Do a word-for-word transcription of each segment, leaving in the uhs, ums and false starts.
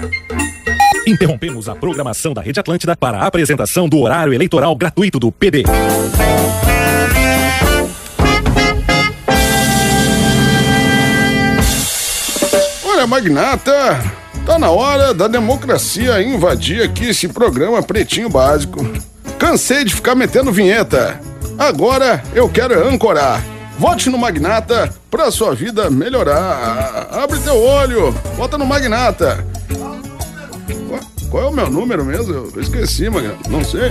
Interrompemos a programação da Rede Atlântida para a apresentação do horário eleitoral gratuito do P D. Olha, magnata, tá na hora da democracia invadir aqui esse programa Pretinho Básico. Cansei de ficar metendo vinheta. Agora eu quero ancorar. Vote no Magnata pra sua vida melhorar. Abre teu olho, vota no Magnata. Qual é o meu número mesmo? Eu esqueci, Magnata. Não sei.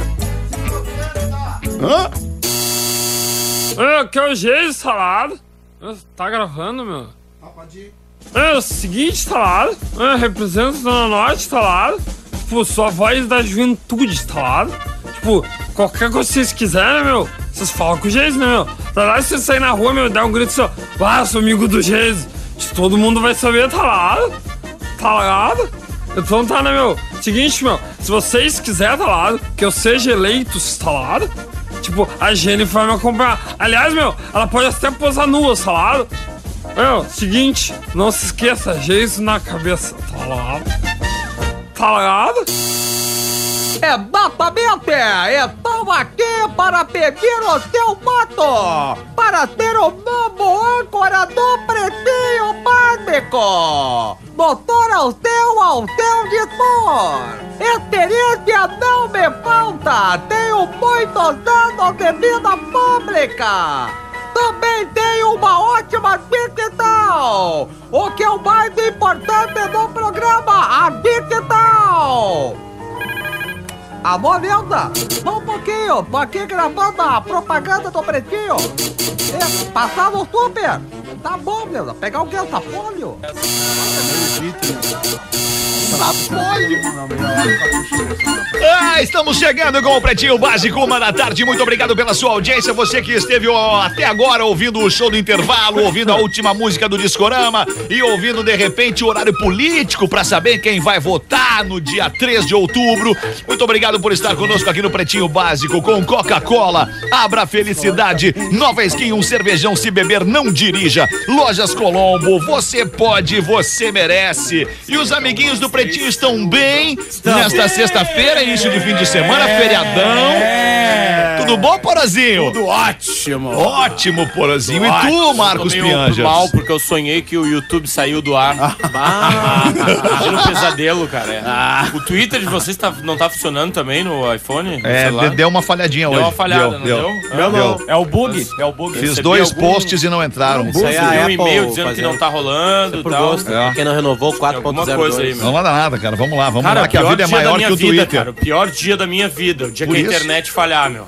Hã? É, que é o Geis, salado. Tá gravando, meu? Ah, pode ir. É o seguinte, salado. É, representa Zona Norte, salado. Tipo, sua voz da juventude, salado. Tipo, qualquer coisa que vocês quiserem, meu, vocês falam com o Geis, né, meu? Pra lá, se você sair na rua, meu, dá um grito assim, ó. Ah, sou amigo do Geis. Todo mundo vai saber, tá ligado? Tá ligado? Então tá, né, meu? Seguinte, meu, se vocês quiserem, tá ligado? Que eu seja eleito, tá ligado? Tipo, a Jennifer vai me acompanhar. Aliás, meu, ela pode até posar nua, tá ligado? Meu, seguinte, não se esqueça, Geis na cabeça, tá ligado? Tá ligado? Exatamente! Estamos aqui para pedir o seu voto! Para ser o novo âncora do Pretinho Básico! Doutor Alceu Alceu Dispor! Experiência não me falta! Tenho muitos anos de vida pública! Também tenho uma ótima digital! O que é o mais importante no programa, a digital! Alô, Nilda, só um pouquinho, tô aqui gravando a propaganda do Pretinho. É, passar no super. Tá bom, Nilda, pegar o que? Sapólio? Sapólio? Ah, estamos chegando com o Pretinho Básico, uma da tarde. Muito obrigado pela sua audiência. Você que esteve ó, até agora ouvindo o show do intervalo, ouvindo a última música do Discorama e ouvindo, de repente, o horário político para saber quem vai votar no dia três de outubro. Muito obrigado por estar conosco aqui no Pretinho Básico com Coca-Cola. Abra a felicidade. Nova Skin, um cervejão, se beber, não dirija. Lojas Colombo, você pode, você merece. E os amiguinhos do Pretinho estão bem nesta sexta-feira, início de fim de semana, feriadão. É. Tudo bom, Porazinho? Tudo ótimo. Ótimo, Porazinho. Tudo e tu, ótimo. Marcos Pianjas? Pianjas? Mal, porque eu sonhei que o YouTube saiu do ar. Ah, imagina um pesadelo, cara. É. Ah. O Twitter de vocês tá, não tá funcionando também no iPhone? No é, celular? deu uma falhadinha deu hoje. Deu uma falhada, deu, não deu? deu? Meu não. É o bug. É o bug. Fiz dois algum... posts e não entraram. Você recebeu um e-mail dizendo fazendo. que não tá rolando e tal. É. Quem não renovou quatro ponto zero dois. Não manda nada, cara. Vamos lá, vamos cara, lá, que a vida é maior que o vida, Twitter. Cara, o pior dia da minha vida, o dia Por que a isso? internet falhar, meu.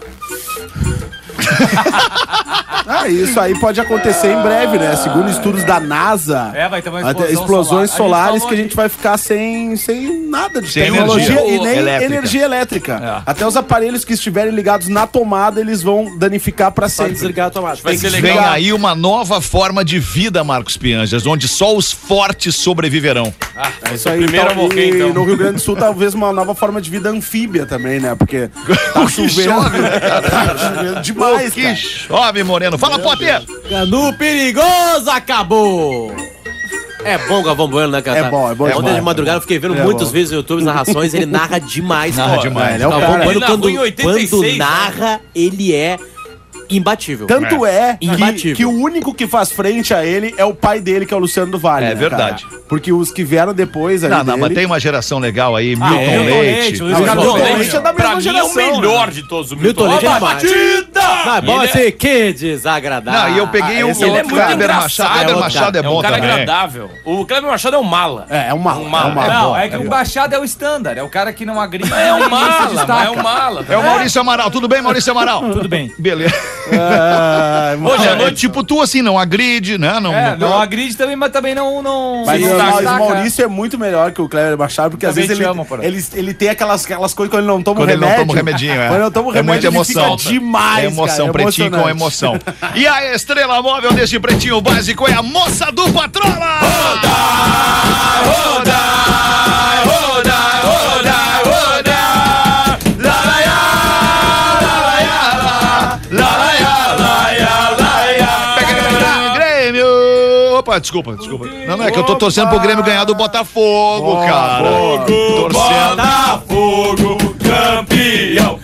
Ah, isso aí pode acontecer em breve, né? Segundo estudos da NASA, é, vai ter uma explosão explosões solar. solares a que a gente vai ficar sem, sem nada de sem tecnologia energia. e nem elétrica. energia elétrica. É. Até os aparelhos que estiverem ligados na tomada, eles vão danificar pra sempre. Pode desligar a tomada. Vai ser legal. Vem aí uma nova forma de vida, Marcos Pianjas, onde só os fortes sobreviverão. Ah, é isso aí. Primeiro então, morrer, então. No Rio Grande do Sul, talvez uma nova forma de vida anfíbia também, né? Porque tá chovendo. Chove, né, cara? Tá chovendo demais, que cara. Chove, Moreno. Fala, Potter! Canu perigoso acabou! É bom, Galvão Bueno, né, cara? É bom, é bom. Ontem de madrugada eu fiquei vendo é muitos bom. vídeos no YouTube, narrações, ele narra demais. Narra demais. Ele é o cara. Bueno, quando, quando narra, ele é imbatível. Tanto é, é que, que o único que faz frente a ele é o pai dele, que é o Luciano do Vale. É né, verdade. Cara? Porque os que vieram depois aí Não, não, dele... mas tem uma geração legal aí, ah, Milton é, Leite. Leite, Leite, Milton Leite, Leite é da mesma pra geração. Mim é o melhor né? de todos. O Milton, Milton Leite é batida! Não, é bom assim, é... que desagradável. Não, e eu peguei ah, o, o é Kleber Machado. O Kleber Machado é bom também. É um cara também. agradável. O Kleber Machado é um mala. É, é um mala. Um mala. É um mala. Não, é que o Machado é o standard, é o cara que não agride. É um mala, é um mala. É o Maurício Amaral. Tudo bem, Maurício Amaral? Tudo bem. Beleza. Hoje à noite, tipo tu, assim, não agride, né? Não, é, não, não agride também, mas também não... não mas o Maurício é muito melhor que o Kleber Machado, porque também às vezes ele, amo, ele, ele tem aquelas, aquelas coisas quando ele não toma quando remédio. Quando ele não toma remedinho, é. Quando ele não toma é remédio, muita emoção. Ele fica demais, é emoção, cara, Pretinho com emoção. E a estrela móvel deste Pretinho Básico é a moça do Patrola! Roda, roda, roda, roda, roda. La la ya, la la ya, la la ya, la la ya, la ya. Grêmio! Opa, desculpa, desculpa, desculpa. Não, não, é que eu tô torcendo pro Grêmio ganhar do Botafogo, Boa, cara. boa. Torcendo. Botafogo, campeão.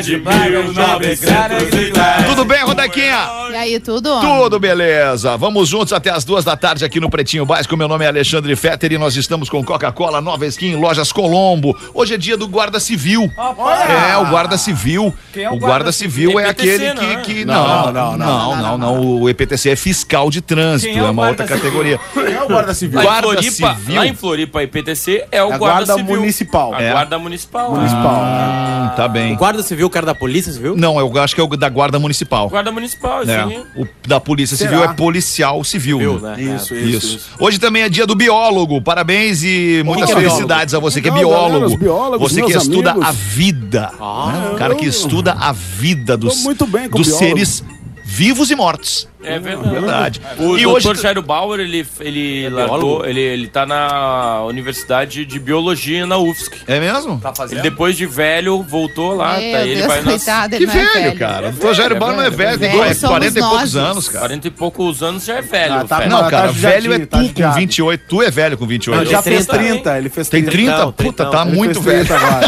Tudo bem, Rodaquinha? E aí, tudo? Tudo beleza. Vamos juntos até as duas da tarde aqui no Pretinho Básico. Meu nome é Alexandre Fetter e nós estamos com Coca-Cola, Nova Skin, Lojas Colombo. Hoje é dia do Guarda Civil. É, o Guarda Civil. Quem é o o Guarda Civil é E P T C, aquele que... né? que Não, não, não, não, não, não. O E P T C é fiscal de trânsito, Quem é o é uma outra Guarda categoria. Quem é o Guarda Civil? Lá em, Guarda Floripa, Civil. lá em Floripa, a I P T C é o A Guarda, Guarda Civil. Municipal. A É. Guarda Municipal. Municipal. Hum, tá bem. O guarda civil, o cara da polícia, você viu? Não, eu acho que é o da Guarda Municipal. Guarda Municipal, É. assim. O da Polícia Será? Civil é policial civil. Viu, né? né? Isso, isso, Isso. isso. Hoje também é dia do biólogo. Parabéns e muitas que é felicidades a você que é Legal, galera, biólogo. os biólogos, Você que meus estuda amigos. a vida. né? O cara que estuda a vida dos, Tô muito bem com dos biólogo. seres vivos e mortos. É verdade. Verdade. O E doutor hoje Jairo Bauer, ele, ele largou, biólogo? ele, ele tá na Universidade de Biologia na U F S C. É mesmo? Tá Ele, fazendo? depois de velho, voltou lá, Meu tá, ele Deus, vai nas coitado, Que ele não é velho, cara. O doutor Jairo Bauer não é velho, tem Velho somos quarenta e poucos nós. anos, cara. quarenta e poucos anos, já é velho. Ah, tá velho. Não, Tá cara, judiadinho, velho é tá tu com judiado. vinte e oito. Tu é velho com vinte e Ele oito. já fez trinta trinta, ele fez Tem trinta. trinta? Não, Puta, trinta. tá Ele muito fez velho. trinta agora.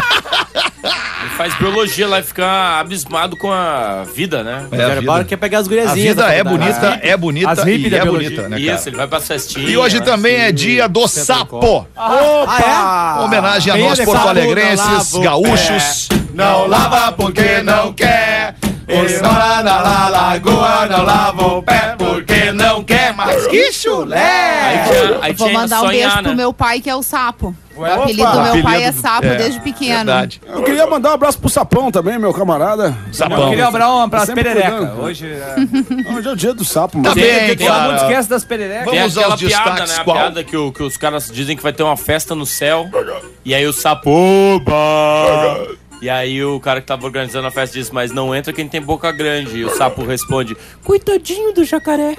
Ele faz biologia lá e fica abismado com a vida, né? É, O a Jair vida. Bauer quer pegar as A guriazinhas. vida da é faculdade. bonita, é bonita As hippies e da é biologia. bonita, né, cara? Isso, ele vai pra festinha. E hoje né? também é dia do sapo. Opa! Homenagem a Quem é nós de porto-alegrenses, sapo, não gaúchos. Não lava porque não quer. Ele mora na lagoa, não lava o pé porque não quer. Mas que Aí chulé! tinha, aí Vou tinha mandar um beijo sonhar, pro né? meu pai, que é o Sapo. O Opa! apelido do meu pai é Apelido- Sapo é, desde pequeno. Verdade. Eu queria mandar um abraço pro Sapão também, meu camarada. Eu Sapão. queria abrir uma pras Sempre pererecas. cuidando. Hoje é... Hoje é o dia do sapo, Tá mano. bem, Todo mundo cara. esquece das pererecas. Tem Vamos aquela aos piada, destaques, né? A qual? piada que, o- que os caras dizem que vai ter uma festa no céu. E aí o sapo. Oba! E aí o cara que tava organizando a festa diz, mas não entra quem tem boca grande. E o sapo responde, coitadinho do jacaré.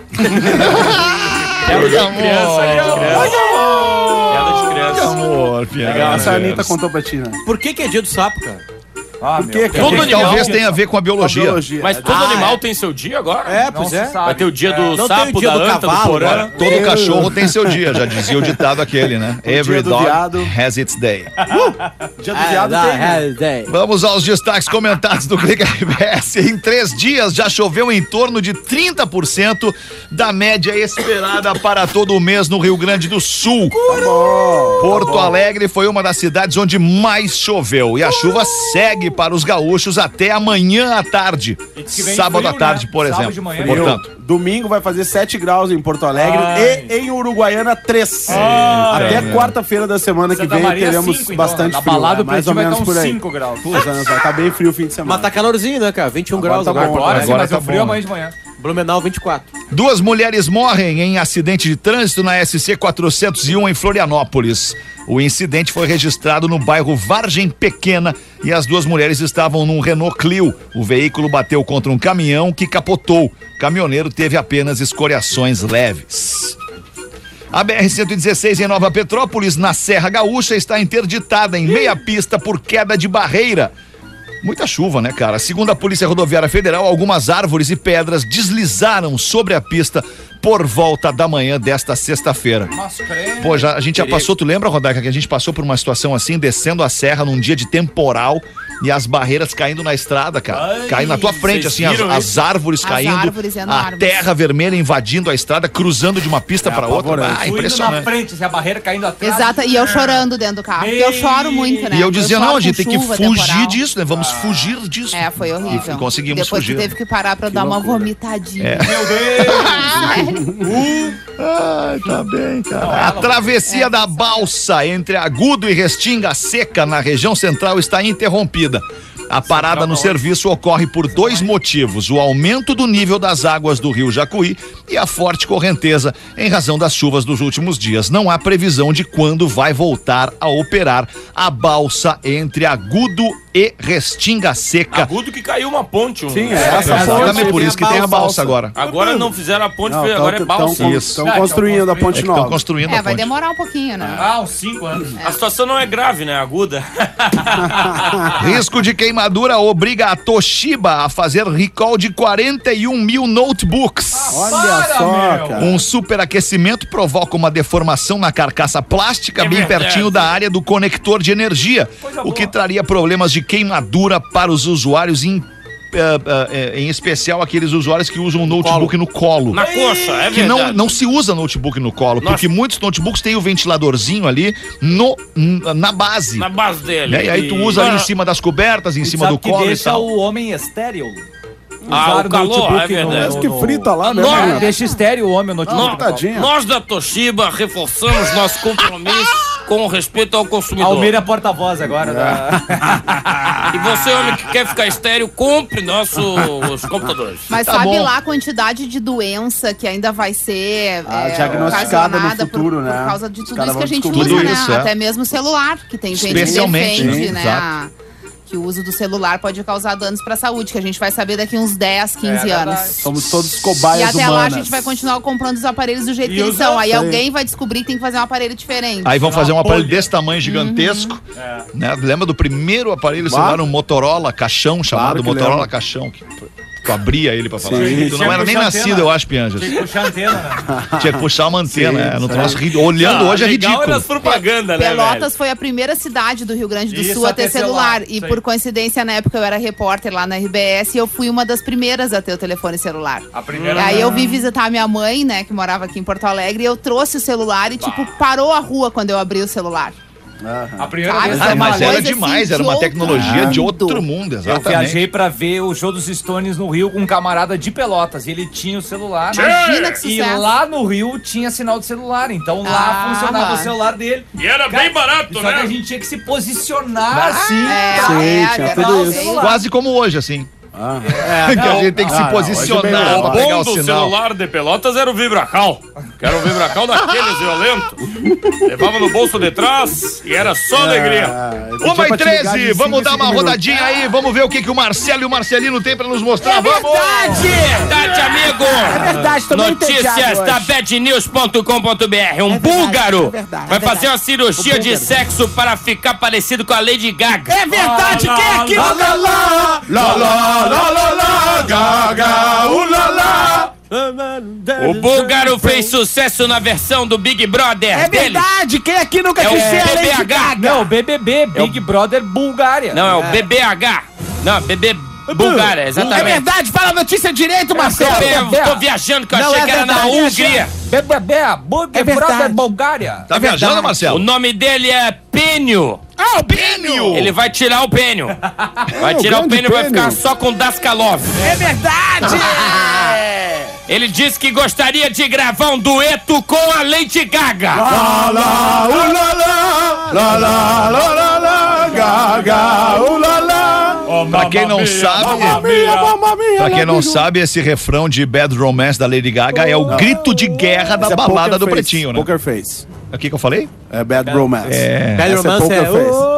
Piada de criança, piada de criança. Piada de Que criança. amor, Pierre. Essa a Anitta contou pra ti, né? Por que que é dia do sapo, cara? Ah, Por meu que, Deus. cara? Todo Porque animal- talvez tenha a ver com a biologia. Biologia. Mas todo Ah, animal é. tem seu dia agora? É, Não pois se é. sabe. Vai ter o dia do Não tem o sapo, dia da do anta, do cavalo, porã. né? Todo cachorro tem seu dia, já dizia o ditado aquele, né? Every do dog viado. has its day. Dia do Ah, viado dá, tem, né? é, tem. Vamos aos destaques comentados do Clique R B S. Em três dias já choveu em torno de trinta por cento da média esperada para todo o mês no Rio Grande do Sul. Porto Alegre foi uma das cidades onde mais choveu e a chuva segue para os gaúchos até amanhã à tarde. diz que vem Sábado frio, à tarde, né? por Sábado exemplo. de manhã. Portanto, Domingo vai fazer sete graus em Porto Alegre Ai. e em Uruguaiana três. Ah, Até é. quarta-feira da semana que Santa vem Maria, teremos cinco, então, bastante na frio. balada é, do mais ou Pretinho vai menos tá por uns aí. cinco graus. Pois é, vai estar bem frio o fim de semana. Mas tá calorzinho, né, cara? vinte e um Agora graus tá agora. bom, Porto Agora, Alegre. sim, agora mas tá o frio bom. amanhã de manhã. Blumenau vinte e quatro. duas mulheres morrem em acidente de trânsito na S C quatrocentos e um em Florianópolis. O incidente foi registrado no bairro Vargem Pequena e as duas mulheres estavam num Renault Clio. O veículo bateu contra um caminhão que capotou. O caminhoneiro teve apenas escoriações leves. A B R cento e dezesseis em Nova Petrópolis, na Serra Gaúcha, está interditada em meia pista por queda de barreira. Muita chuva, né, cara? Segundo a Polícia Rodoviária Federal, algumas árvores e pedras deslizaram sobre a pista por volta da manhã desta sexta-feira. Mas creme. Pô, já, a gente já passou, tu lembra, Rodaica, que a gente passou por uma situação assim, descendo a serra num dia de temporal e as barreiras caindo na estrada, cara. Ai, caindo na tua frente, vocês assim, as, viram as isso? árvores As caindo, árvores a enormes. terra vermelha invadindo a estrada, cruzando de uma pista pra outra. apavorante. Ah, Fui indo na impressionante. frente, assim, a barreira caindo atrás. Exato, e eu chorando dentro do carro. Porque eu choro muito, né? E eu dizia, choro não, a gente com tem que chuva, fugir temporal. disso, né? Vamos fugir disso. É, foi horrível. E conseguimos Depois fugir. tu teve que parar pra dar uma vomitadinha. Meu Deus! Ai, tá bem, cara. Não, A ela- travessia da balsa entre Agudo e Restinga Seca, na região central, está interrompida. A parada no serviço ocorre por dois motivos: o aumento do nível das águas do rio Jacuí e a forte correnteza em razão das chuvas dos últimos dias. Não há previsão de quando vai voltar a operar a balsa entre Agudo e Restinga Seca. Agudo que caiu uma ponte. Um... Sim, é essa Exatamente, ponte. por isso que tem a balsa agora. Agora não fizeram a ponte, Não, foi- agora é balsa. Isso. Estão Ah, construindo tão a ponte Estão nova. construindo É, a vai ponte. demorar um pouquinho, né? Ah, uns cinco anos. A situação não é grave, né? Aguda. Risco de queimadas Queimadura obriga a Toshiba a fazer recall de quarenta e um mil notebooks. Olha Para, só, meu. cara. Um superaquecimento provoca uma deformação na carcaça plástica É bem verdade. pertinho da área do conector de energia, o que traria problemas de queimadura para os usuários, em, eh, eh, em especial aqueles usuários que usam o notebook no colo. Na coxa, é Que não, verdade. não se usa notebook no colo, Nossa. porque muitos notebooks têm o ventiladorzinho ali no, n- na base. Na base dele. Né? E aí tu usa ali Ah, em cima das cobertas, em cima Sabe do que colo e deixa tal. o homem estéreo. Ah, Usar o calor, notebook é verdade. Parece que frita lá, né, Não, Magnata? Deixa estéreo o homem, o notebook. Ah, tadinha. Nós da Toshiba reforçamos nosso compromisso com respeito ao consumidor. Almeida porta-voz agora. Da... E você, homem que quer ficar estéreo, compre nossos computadores. Mas Tá sabe bom. lá a quantidade de doença que ainda vai ser Ah, é, diagnosticada no ocasionada futuro, por, né? por causa de Os tudo caras isso que a vão gente descobrir usa, né? isso, é. Até mesmo celular, que tem gente que Especialmente, defende, sim, né? exato. Que o uso do celular pode causar danos pra saúde, que a gente vai saber daqui uns dez, quinze É anos. verdade. Somos todos E cobaias até lá a humanas. gente vai continuar comprando os aparelhos do jeito E que eles usa- são. Aí Sim. alguém vai descobrir que tem que fazer um aparelho diferente. Aí vão fazer um aparelho bolha. desse tamanho gigantesco. Né? Lembra do primeiro aparelho celular, um Motorola caixão, chamado que Motorola lembro. caixão, que tu abria ele pra falar. Sim. Tu não era nem Tinha que puxar nascido, antena. eu acho, Pianjas. Tem que puxar a antena, né? Tinha que puxar uma antena, Sim, é, no isso troço aí. ri- olhando hoje é legal ridículo. era as propagandas, né, Pelotas velho? foi a primeira cidade do Rio Grande do Isso, Sul a a ter ter celular. celular, E isso por aí. coincidência, na época eu era repórter lá na R B S e eu fui uma das primeiras a ter o telefone celular. A primeira. Aí eu vim visitar a minha mãe, né, que morava aqui em Porto Alegre, e eu trouxe o celular e, tipo, parou a rua quando eu abri o celular. A primeira Sabe? vez Ah, Foi uma mas era coisa, demais, assim, era uma de tecnologia outro de mundo. outro mundo, Eu exatamente. viajei pra ver o show dos Stones no Rio com um camarada de Pelotas. E ele tinha o celular. Imagina que E sucesso. lá no Rio tinha sinal de celular. Então lá Ah. funcionava o celular dele. E era Cara, bem barato, Só que a né? gente tinha que se posicionar assim. É, Sim, é, tinha é, tudo é, isso. é, Quase como hoje, assim. Ah, que a gente tem que Ah, se não, posicionar hoje é bem pra melhor. pegar bom o do sinal. celular de Pelotas era o Vibracal. Que era o Vibracal daqueles violentos. Levava no bolso de trás e era só alegria. Ah, esse Uma dia e pra te ligar de treze, cinco vamos em dar cinco uma minutos. rodadinha aí, vamos ver o que, que o Marcelo e o Marcelino tem pra nos mostrar. Vamos! Verdade, amigo! É verdade, tô bem entediado Notícias da hoje. bad news ponto com ponto b r. Um verdade, búlgaro é verdade, vai é fazer verdade. uma cirurgia O de búlgaro. sexo para ficar parecido com a Lady Gaga. É verdade, quem é aqui? Lá, lá, lá, lá, lá, lá, lá, lá, gaga, ulala. O búlgaro fez sucesso na versão do Big Brother É dele. verdade, quem aqui nunca É o quis ser a B B Lady H. Gaga? Não, B B B, Big Brother Bulgária. Não, é o B B H. Não, B B Bulgária, É exatamente. verdade, fala a notícia direito, Marcelo. Eu tô viajando que eu Não, achei é que era na verdade, Hungria. B B B, Big É verdade. Brother Bulgária. Tá viajando, O Marcelo? nome dele é Pênio. Ah, o Pênio! Ele vai tirar o pênio. Vai o tirar o grande pênio e vai pênio. ficar só com Daskalov. É verdade. Ele disse que gostaria de gravar um dueto com a Lady Gaga. Lá, lá, ulala, lá, lá, lá, lá, lá, gaga, ulala. Pra quem não sabe, Mamma mia, mamma mia, pra quem não amigo. sabe, esse refrão de Bad Romance da Lady Gaga é o grito de guerra da Esse é balada Poker do Face, Pretinho, né? Poker Face. O que que eu falei? É Bad Romance. É. Bad Romance é Poker Face.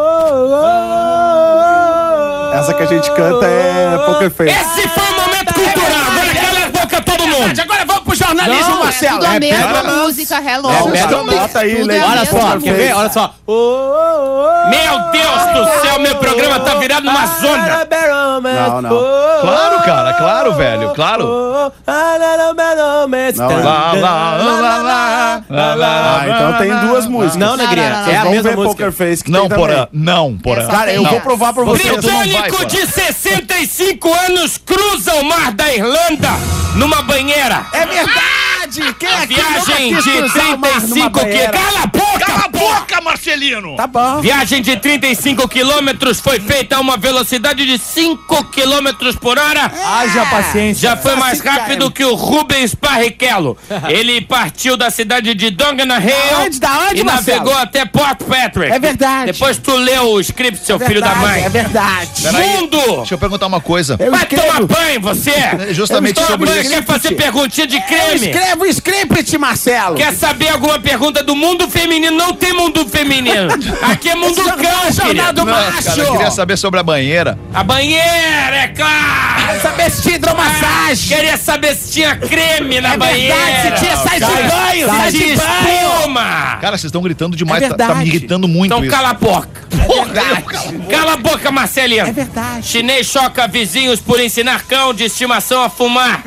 Essa que a gente canta é Poker Face. Esse foi o momento cultural. Agora cala a boca todo mundo. Agora vamos pro jornalismo, Não, é Marcelo. tudo a É mesma Bad Romance. música, Hello. É, Tudo Bad a Romance. Bota aí, tudo é a Lady Olha mesma só, Poker quer música. ver? Olha só. Meu Deus do céu, meu programa tá virado numa zona. Não, não. Claro, cara, claro, velho, claro. Não, Lá, lá, lá, lá, lá, lá. Ah, então tem duas músicas. Não, Negrinha, não, não, é a Vamos mesma ver música. Poker Face que Não, tem porã, também. não, porã. Essa Cara, eu tem vou essa. provar pra você. Você- tu não vai, Britânico pô. de sessenta e cinco anos cruza o mar da Irlanda numa banheira. É verdade. Quem A aqui nunca viagem quis de cruzar o mar trinta e numa cinco banheira? quilômetros. Cala a boca! Cala a boca, Marcelino! Tá bom. Viagem de trinta e cinco quilômetros foi feita a uma velocidade de cinco quilômetros por hora. Haja paciência. Já foi mais rápido que o Rubens Barrichello. Ele partiu da cidade de Dongan Hill Onde? Da onde, e Marcelo? navegou até Port Patrick. É verdade. Depois tu leu o script, seu É filho da verdade, mãe. É verdade. Mundo! Deixa eu perguntar uma coisa. Eu Vai escrevo. tomar banho, você! É justamente Toma sobre banho, isso. quer fazer perguntinha de Eu creme? escrevo o script, Marcelo. Quer saber alguma pergunta do mundo feminino? Não tem tem mundo feminino. Aqui é mundo cão, jornada do macho. Cara, eu queria saber sobre a banheira. A banheira, é claro. Queria saber se tinha hidromassagem. Queria saber se tinha creme na É banheira. verdade, se tinha sai de banho, sai de banho. espuma. Cara, vocês estão gritando demais, É tá, tá me verdade. irritando muito Então isso. cala a boca. Porra, Cala a boca, Marcelinho. É verdade. Chinês choca vizinhos por ensinar cão de estimação a fumar.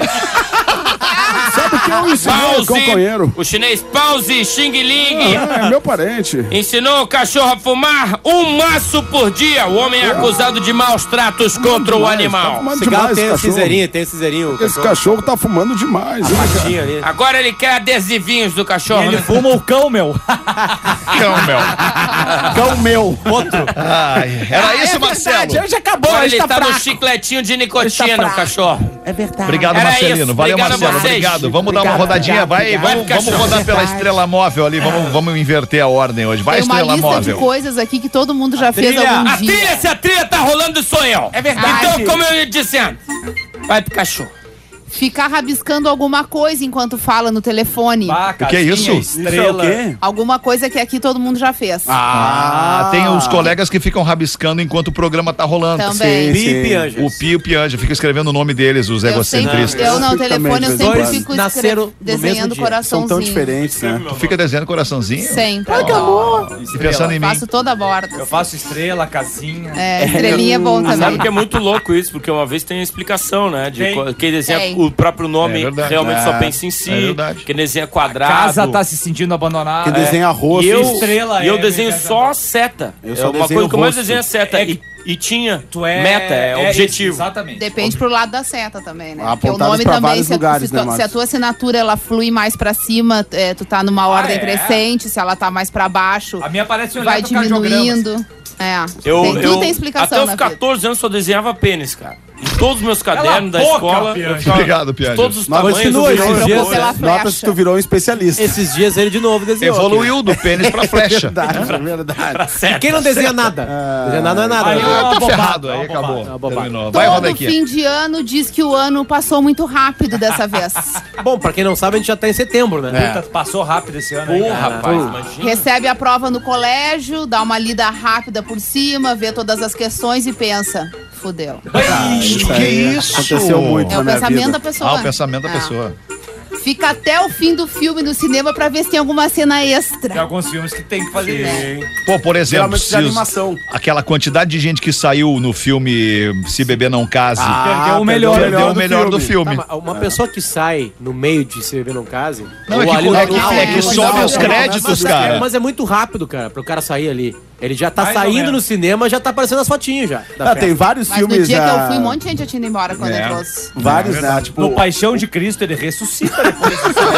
Sabe o que eu ensinei o companheiro? O chinês Pause Xing Ling Ah, é meu parente. ensinou o cachorro a fumar um maço por dia. O homem é acusado de maus tratos contra o Tá animal. fumando Cigarro demais tem esse o cachorro. cinzeirinho, tem o cinzeirinho. Esse cachorro tá fumando demais. hein, cara? Tinha ali. Agora ele quer adesivinhos do cachorro. Ele né? fuma o cão, meu. Cão, meu. Cão meu. Ai, era isso, Marcelo. Verdade, hoje acabou, Agora hoje ele tá tá no fraco. chicletinho de Ele nicotina, tá o fraco. cachorro. É verdade. Obrigado, Era Marcelino. isso, Valeu, obrigado a Marcelo. vocês. Obrigado. Vamos dar uma Obrigado, rodadinha. Vai, obrigado, vamos, obrigado. vamos rodar pela Verdade. estrela móvel ali. Vamos, vamos inverter a ordem hoje. Vai, Tem uma estrela lista móvel. de coisas aqui que todo mundo já fez trilha. algum A dia. trilha, se a trilha tá rolando, sou eu. É verdade. Então, como eu ia dizendo, vai pro cachorro. Ficar rabiscando alguma coisa enquanto fala no telefone. Ah, O que é isso? Estrela. Alguma coisa que aqui todo mundo já fez. Ah, tem os colegas que ficam rabiscando enquanto o programa tá rolando. Também. Pipe, Anjas. O Pio e o Pianja, fica escevendo o nome deles, os Eu, sempre, egocentristas. eu no telefone, eu sempre Dois fico nasceram escre- no mesmo desenhando dia. coraçãozinho. São tão diferentes, né? Tu fica desenhando coraçãozinho? Sempre. E pensando em mim. Faço toda a borda. Eu faço estrela, casinha. É, estrelinha é bom Sabe também. que é muito louco isso, porque uma vez tem uma explicação, né? De Tem. co- quem desenha Tem. o próprio nome É verdade. realmente É, só pensa em si. é verdade. Quem desenha A quadrado. casa tá se sentindo abandonada. Que desenha rosto. E eu, estrela e eu é desenho minha casa. só seta. Eu é só uma desenho coisa que eu mais rosto. desenho é seta. É e, e tinha Tu é... meta, é, objetivo. isso, exatamente. Depende pro lado da seta também, né? Porque o Apontadas nome pra também, vários se, a- lugares, se, né, tu- Marcos? se a tua assinatura ela flui mais pra cima, é, tu tá numa ordem é? crescente, se ela tá mais pra baixo, A minha parece um vai eletrocardiograma. diminuindo. É, Eu, tem, tudo eu, tem explicação até os na vida. catorze anos só desenhava pênis, cara. Em todos os meus Cala cadernos a da boca, escola. Pianja. eu ficava- Obrigado, Pianja. Todos os Nós tamanhos. continua, eu esses virava- dias- Pela Nota se flecha. tu virou um especialista. Esses dias ele de novo desenhou. Evoluiu do pênis pra flecha. Verdade, é verdade. Quem não desenha nada? Desenhar nada não é nada. Aí, né? ó, Tá bobagem, ferrado, aí ó, acabou. bobagem. bobagem. Terminou. Vai, Todo Rodequinha. fim de ano diz que o ano passou muito rápido dessa vez. Bom, pra quem não sabe, a gente já tá em setembro, né? Puta, passou rápido esse ano, hein, Porra, cara? rapaz, imagina. Recebe a prova no colégio, dá uma lida rápida por cima, vê todas as questões e pensa, fudeu. Isso que aí isso? Aconteceu muito É na o minha pensamento vida. da pessoa. Ah, o pensamento da É. pessoa. Fica até o fim do filme no cinema pra ver se tem alguma cena Tem extra. alguns filmes que tem que fazer isso. Pô, por exemplo, Geralmente de se os- animação. aquela quantidade de gente que saiu no filme Se Beber Não Case, Perdeu o melhor. perdeu o melhor do filme. Tá, mas uma pessoa que sai no meio de Se Beber Não Case... Não, ou é que- ali no é que- final, é que no sobe final, os é, créditos, mas, cara. Mas é muito rápido, cara, pro cara sair ali. Ele já tá Mais ou saindo menos. no cinema, já tá aparecendo as fotinhas já. da Ah, festa. tem vários Mas no filmes. dia que eu ah, fui, um monte de gente já tinha ido embora quando É. eu trouxe. Vários, né? Tipo, No Paixão de Cristo, ele ressuscita depois do filme.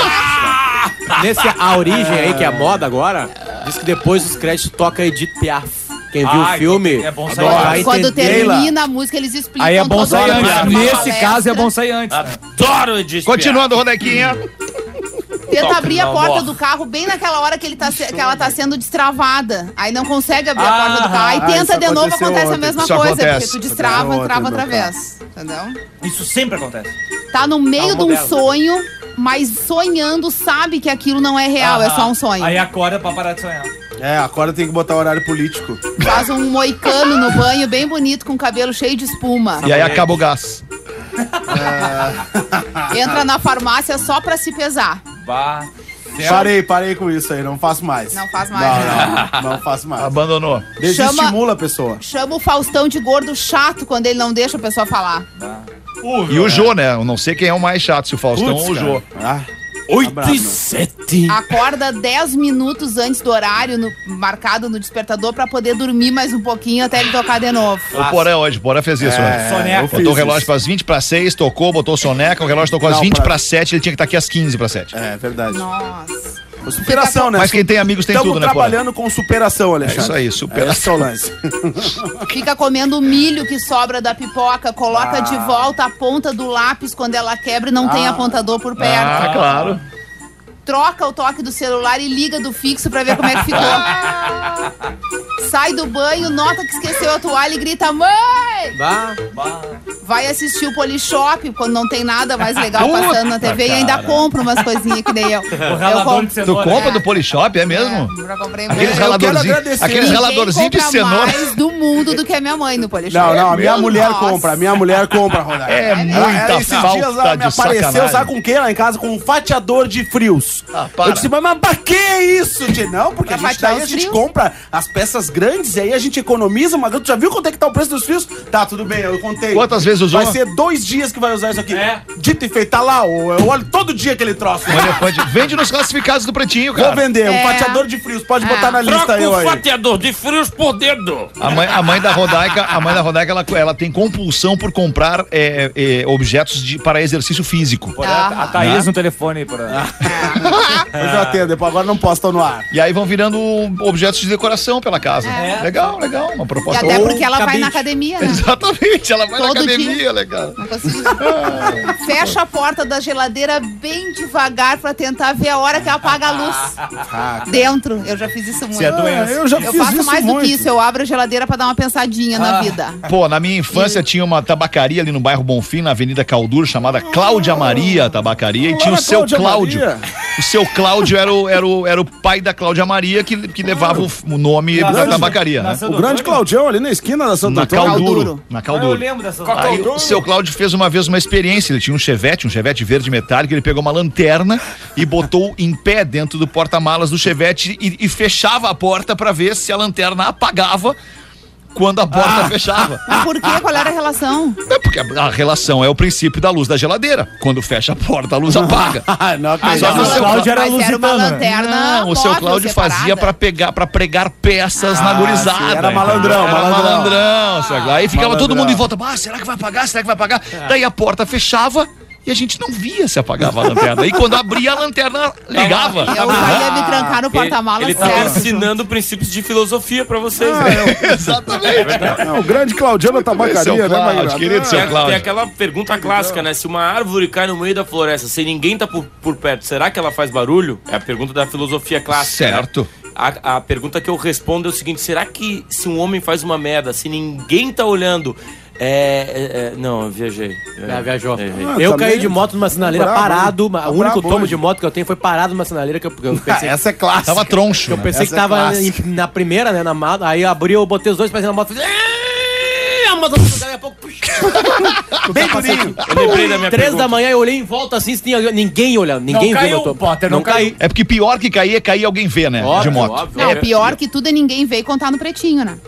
Nesse A Origem aí, que é a moda agora, diz que depois dos créditos toca Edith Piaf. Quem viu Ah, o filme... é bom sair vai antes. Quando entender. termina a música, eles explicam Aí é bom toda sair a antes. uma Nesse palestra. caso, é bom sair antes. né? Adoro Edith Piaf. Continuando, Rodequinha. Tenta Toca abrir a na porta bola. do carro bem naquela hora que, ele tá se- que ela tá sendo destravada. Aí não consegue abrir a Ah, porta do carro. Aí ah, tenta isso de novo, aconteceu acontece a ontem. mesma Isso coisa. acontece. Porque tu destrava, Aconteceu trava ontem, outra meu vez. Entendeu? Isso sempre acontece. Tá no meio Ah, de um moderno. sonho, mas sonhando sabe que aquilo não é real, é só um sonho. Aí acorda pra parar de sonhar. é, agora tem que botar horário político. Faz um moicano no banho, bem bonito, com cabelo cheio de espuma. E aí acaba o gás. Entra na farmácia só pra se pesar. Bah. Parei, parei com isso aí, não faço mais. Não faz mais, né? Não, não, não faço mais. Abandonou. Desestimula a pessoa. Chama o Faustão de gordo chato quando ele não deixa a pessoa falar. E o Jô, né? Eu não sei quem é o mais chato, se o Faustão ou o Jô. Ah, oito e sete. Acorda dez minutos antes do horário no- marcado no despertador pra poder dormir mais um pouquinho até ele tocar de novo. O Porã hoje, o Porã fez isso hoje. Soneca. eu fiz Botou o relógio isso. pras vinte para seis, tocou, botou soneca, o relógio tocou às Não, vinte pra- para sete, ele tinha que estar aqui às quinze para sete. É, verdade. Nossa. Superação, né? Mas quem tem amigos tem Estamos tudo, né, Porã? trabalhando com superação, Alexandre. É isso aí, superação. É esse que é o lance. Fica comendo milho que sobra da pipoca, coloca de volta a ponta do lápis quando ela quebra e não tem apontador por perto. Ah, claro. Troca o toque do celular e liga do fixo pra ver como é que ficou. Sai do banho, nota que esqueceu a toalha e grita: mãe! Bah. vai assistir o Polishop quando não tem nada mais legal Puta, passando na T V e ainda compra umas coisinhas que nem eu. O ralador de Tu cenoura. compra do Polishop, é mesmo? É, já comprei Aqueles muito. raladorzinhos aqueles Ninguém raladorzinhos de compra cenoura. mais do mundo do que a minha mãe no Polishop. Não, não, a minha Nossa. mulher compra, a minha mulher compra, Rodaica. É Ela- muita ela, esses dias falta ela me de apareceu, sacanagem. sabe com o que lá em casa? Com um fatiador de frios. Ah, para. Eu disse, mas, mas pra que isso, tia? Não, porque Pra a gente, fatiar daí a os gente frios? compra as peças grandes e aí a gente economiza, mas tu já viu quanto é que tá o preço dos frios? Tá, tudo bem, eu contei. Quantas vezes usou? Vai ser dois dias que vai usar isso aqui. É. Dito e feito, tá lá, ô, eu olho todo dia aquele troço. Olha, pode- Vende nos classificados do Pretinho, cara. Vou vender, um É. fatiador de frios, pode É. botar na lista Troca eu o aí. fatiador de frios por dedo. A mãe, a mãe da Rodaica, a mãe da Rodaica, ela, ela tem compulsão por comprar é, é, objetos de, para exercício físico. Por a, a Thaís no telefone aí. Pra... Depois eu atendo, depois agora não posso, tô no ar. E aí vão virando objetos de decoração pela casa. É. Legal, legal. Uma E proposta. até Ou porque ela vai cabide. na academia, né? Exatamente, ela vai Todo na academia, dia. legal. Não consigo. Fecha a porta da geladeira bem devagar pra tentar ver a hora que apaga a luz. Dentro. Eu já fiz isso muito. Você é doença. eu já Eu fiz faço isso mais do muito. que isso. Eu abro a geladeira pra dar uma pensadinha na vida. Pô, na minha infância tinha uma tabacaria ali no bairro Bonfim, na Avenida Caldur, chamada Cláudia Maria Tabacaria, e tinha o Olá, seu Cláudia Cláudio. Maria. O seu Cláudio era o, era o, era o pai da Cláudia Maria que, que levava o, o nome da Grande- tabacaria, né? Nasceu O do grande Antônio? Claudião ali na esquina da Santo Na Antônio. Calduro. Calduro. Na Ah, eu Calduro. lembro dessa. Aí o seu Cláudio fez uma vez uma experiência, ele tinha um Chevette, um Chevette verde metálico, ele pegou uma lanterna e botou em pé dentro do porta-malas do Chevette e, e fechava a porta pra ver se a lanterna apagava quando a porta fechava. Mas por quê? Qual era a relação? É porque a, a relação é o princípio da luz da geladeira. Quando fecha a porta, a luz apaga. Ah, não Ah, acredito. Só que o seu Cláudio era Mas era uma lusitano, né? lanterna Não, o seu móvel, Cláudio separada. fazia pra pegar, para pregar peças na Ah, gurizada. sim, era malandrão, Era malandrão. malandrão. sabe? Aí ficava todo Malandrão. mundo em volta. Ah, será que vai apagar? Será que vai apagar? Daí a porta fechava e a gente não via se apagava a lanterna. E quando abria, a lanterna ligava. Eu já ia me trancar no porta-malas Ele tava certo. ensinando princípios de filosofia pra vocês. Ah, né? Exatamente. Não, o grande Claudiano da tabacaria, Seu né, Cláudio, Magnata? querido seu Tem, Cláudio. tem aquela pergunta clássica, né? Se uma árvore cai no meio da floresta, se ninguém tá por, por perto, será que ela faz barulho? É a pergunta da filosofia clássica. Certo. Né? A, a pergunta que eu respondo é o seguinte: será que se um homem faz uma merda, se ninguém tá olhando. É, é, é, não, eu viajei. Ah, viajou. Errei. Ah, Eu também- caí de moto numa sinaleira Brabo, parado. hein? O Tá único brabo tomo hoje. de moto que eu tenho foi parado numa sinaleira que eu, que eu pensei. Essa é clássica. Tava troncho. Eu né? pensei Essa que é tava clássica. em- na primeira, né? Na mata. Aí abri, eu botei os dois pés na moto e fiz. "Ah!" A moto daqui a pouco. Bem durinho. Eu lembrei da minha Três pergunta. da manhã eu olhei em volta assim, se tinha ninguém olhando. Ninguém Não viu caiu, meu topo. Potter, não caiu. É porque pior que cair é cair e alguém vê, né? Óbvio, de moto. Óbvio, Não, é. o pior que tudo é ninguém ver e contar no pretinho, né?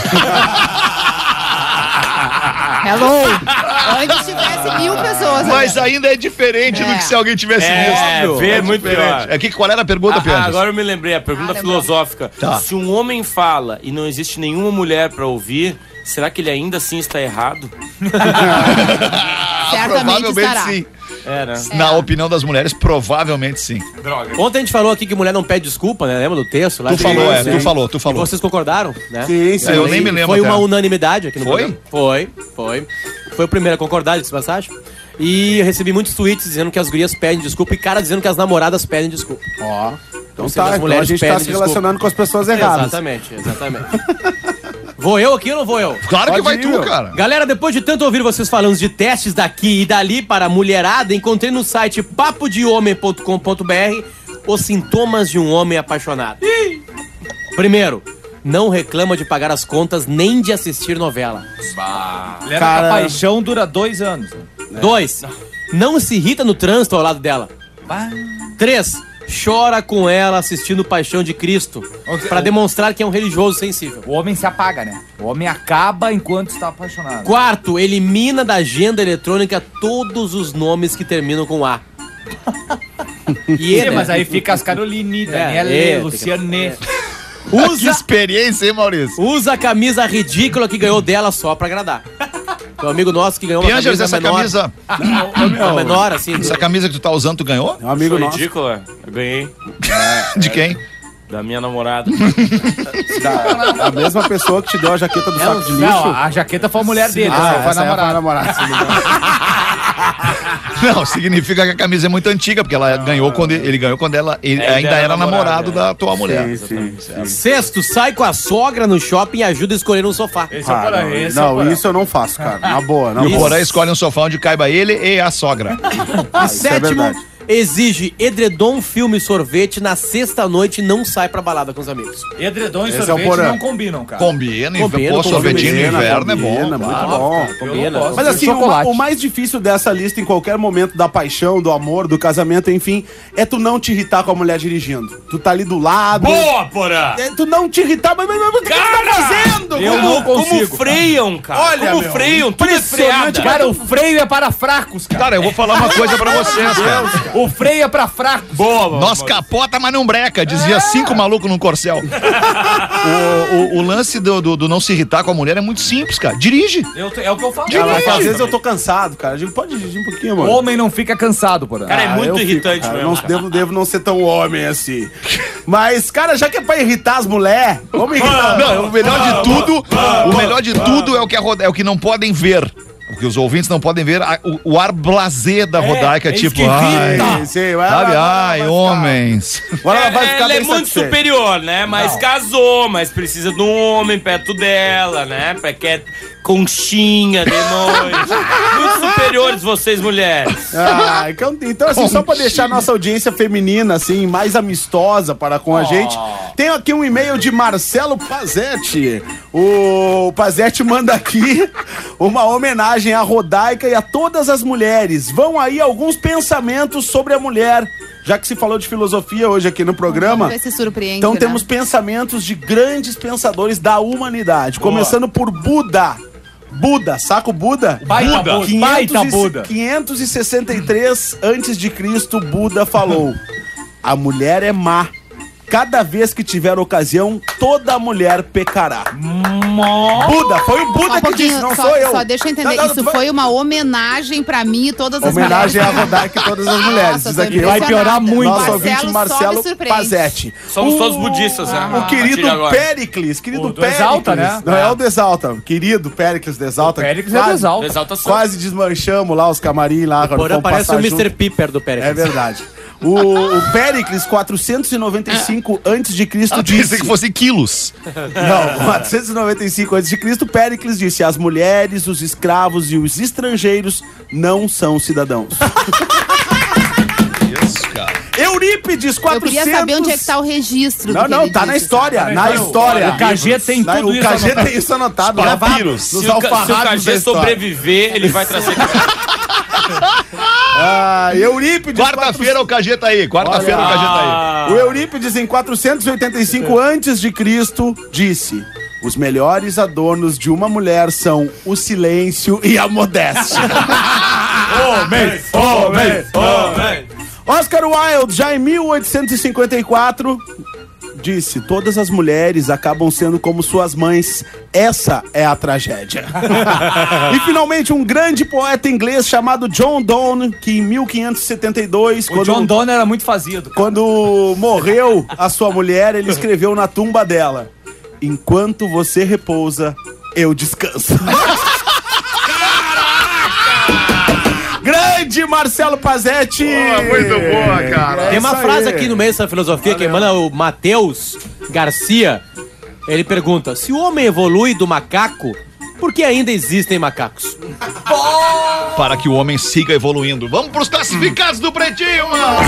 Hello! Antes tivesse mil pessoas. Mas né? ainda é diferente do É. que se alguém tivesse É, visto. ver é muito diferente. pior. É que, qual era a pergunta, Ah, Pedro? agora eu me lembrei, a pergunta Ah, lembrou. filosófica. Tá. Se um homem fala e não existe nenhuma mulher pra ouvir, será que ele ainda assim está errado? Certamente Provavelmente estará. sim. É, né? Na opinião das mulheres, provavelmente sim. Ontem a gente falou aqui que mulher não pede desculpa, né? Lembra do texto lá? Tu Sim, falou, é, sim. tu falou, tu E falou. vocês concordaram, né? Sim, sim. É, eu nem me lembro Foi até. uma unanimidade aqui no Foi? programa. Foi, foi. Foi o primeiro a concordar, disse passagem. E eu recebi muitos tweets dizendo que as gurias pedem desculpa e cara dizendo que as namoradas pedem desculpa. Ó. Então se tá, as então a mulheres gente pedem tá se desculpa. relacionando com as pessoas erradas. Exatamente, exatamente. Vou eu aqui ou não vou eu? Claro que Pode vai ir, tu, meu. cara. Galera, depois de tanto ouvir vocês falando de testes daqui e dali para a mulherada, encontrei no site papo de homem ponto com ponto b r os sintomas de um homem apaixonado. Primeiro, não reclama de pagar as contas nem de assistir novela. Lembra que Cara- a paixão dura dois anos. Dois, não se irrita no trânsito ao lado dela. Três, chora com ela assistindo Paixão de Cristo para demonstrar que é um religioso sensível. O homem se apaga, né? O homem acaba enquanto está apaixonado. Quarto, elimina da agenda eletrônica todos os nomes que terminam com A. E Sim, ele, mas aí fica as Caroline, Daniela, é, fica- Luciane. Que usa, experiência, hein, Maurício? usa a camisa ridícula que ganhou dela só pra agradar. Tem um amigo nosso que ganhou uma Piangers, camisa essa menor. camisa. Uma menor, assim. Essa camisa que tu tá usando, tu ganhou? É um amigo Foi nosso. ridícula. Eu ganhei De quem? da minha namorada. Da, a mesma pessoa que te deu a jaqueta do saco de lixo. Não, a jaqueta foi a mulher dele, Ah, essa foi a essa é namorada. a namorada. Não, significa que a camisa é muito antiga, porque ela ganhou quando ele, ele ganhou quando ela ele É, ainda era era namorado, namorado, da atual mulher. Sim, sim. Sexto, sai com a sogra no shopping e ajuda a escolher um sofá. Esse é o Ah, Porã, não, esse é o não, Porã. isso eu não faço, cara. Na boa, não. E o Porã escolhe um sofá onde caiba ele e a sogra. E isso é sétimo, verdade. exige edredom, filme e sorvete na sexta-noite e não sai pra balada com os amigos. Edredom e Esse é o sorvete Porã. não combinam, cara. Combina, Combina, pô, sorvetinho no combina, inverno é combina, bom. muito claro. bom. Eu Combina. não gosto Mas de assim, o, ma- chocolate. o mais difícil dessa lista, em qualquer momento da paixão, do amor, do casamento, enfim, é tu não te irritar com a mulher dirigindo. Tu tá ali do lado. Boa, Porã! É tu não te irritar, mas, mas, mas o que tu tá fazendo? eu Como- não consigo, Como freiam, cara. Olha, Como meu, freiam, tudo é impressionante, freada. Cara, o freio é para fracos, cara. Cara, eu vou falar uma coisa pra vocês, cara. O freio é para fracos. Boa, Nós capota, mas não breca, dizia cinco malucos num corcel. o, o, o lance do, do, do não se irritar com a mulher é muito simples, cara. Dirige. Eu, é o que eu falo. Ah, mas Eu às vezes faço eu tô cansado, cara. Eu digo, pode dirigir um pouquinho, O mano. homem não fica cansado, Porã. Cara, é Ah, muito eu fico, irritante cara. mesmo. Não, devo, devo não ser tão homem assim. Mas, cara, já que é pra irritar as mulheres, vamos irritar. Não, o melhor de tudo, o melhor de tudo é o que a roda, é o que não podem ver. Porque os ouvintes não podem ver a- o, o ar blasé da Rodaica, é isso tipo, que irrita. ai, Sim, sim, vai, sabe, vai, vai, ai, vai ficar- homens. Agora ela vai ficar ela é bem muito satisfeita. superior, né? Mas casou, mas precisa de um homem perto dela, né? Pra quer conchinha de noite. Muito superiores vocês, mulheres. Ah, então, então, assim, só pra deixar a nossa audiência feminina, assim, mais amistosa para com a gente, tem aqui um e-mail de Marcelo Pazetti. O Pazetti manda aqui uma homenagem à Rodaica e a todas as mulheres. Vão aí alguns pensamentos sobre a mulher, já que se falou de filosofia hoje aqui no programa. Vamos ver se surpreende, Então né? temos pensamentos de grandes pensadores da humanidade, começando por Buda. Buda, saca o Buda? Baita Buda. Baita Buda. quinhentos e sessenta e três antes de Cristo, Buda falou: a mulher é má. Cada vez que tiver ocasião, toda mulher pecará. Buda, foi o Só Buda um que pouquinho, disse, não só, sou eu. Só deixa eu entender, Não, não, isso tu vai- foi uma homenagem pra mim e todas as Homenagem à mulheres. Rodaica e todas as mulheres. Nossa, Diz tô aqui. Vai piorar muito. Nosso Marcelo ouvinte só me Marcelo surpreende. Pazetti. Somos O- todos budistas, né? O A querido partir de agora. Péricles, querido O do Péricles. Exalta, né? Não é. É. o do Exalta, querido Péricles do Exalta. Péricles é Quase- do Exalta. Exalta só. Quase desmanchamos lá os camarim lá. quando Porã fomos parece passar o mister junto. Piper do Pérez. É verdade. O, o Péricles, quatrocentos e noventa e cinco antes de Cristo, Eu disse... pensei que fossem quilos. Não, quatrocentos e noventa e cinco antes de Cristo, Péricles disse: as mulheres, os escravos e os estrangeiros não são cidadãos. Isso, cara. Eurípides, Eu quatrocentos... queria saber onde é que tá o registro. Não, do que não, ele tá na disse. história, na história. O K G tem Na- tudo o isso K G anotado. tem isso anotado. Os gravado papiros. nos Se o, Ca- se o alfarrábios da K G história. sobreviver, ele vai trazer. Ah, Eurípides... Quarta-feira o K G tá aí. Quarta-feira o K G tá aí. O Eurípides, em quatrocentos e oitenta e cinco antes de Cristo, disse: os melhores adornos de uma mulher são o silêncio e a modéstia. Homem, homem, homem. Oscar Wilde, já em mil oitocentos e cinquenta e quatro, disse: todas as mulheres acabam sendo como suas mães. Essa é a tragédia. E finalmente um grande poeta inglês chamado John Donne, que em mil quinhentos e setenta e dois, O quando, John Donne era muito fazido. quando morreu a sua mulher, ele escreveu na tumba dela: enquanto você repousa, eu descanso. Grande Marcelo Pazetti! muito boa, cara. É Tem uma isso frase aí. aqui no meio dessa filosofia que emana o Matheus Garcia. Ele pergunta: se o homem evolui do macaco, por que ainda existem macacos? Para que o homem siga evoluindo. Vamos pros classificados do Pretinho, mano.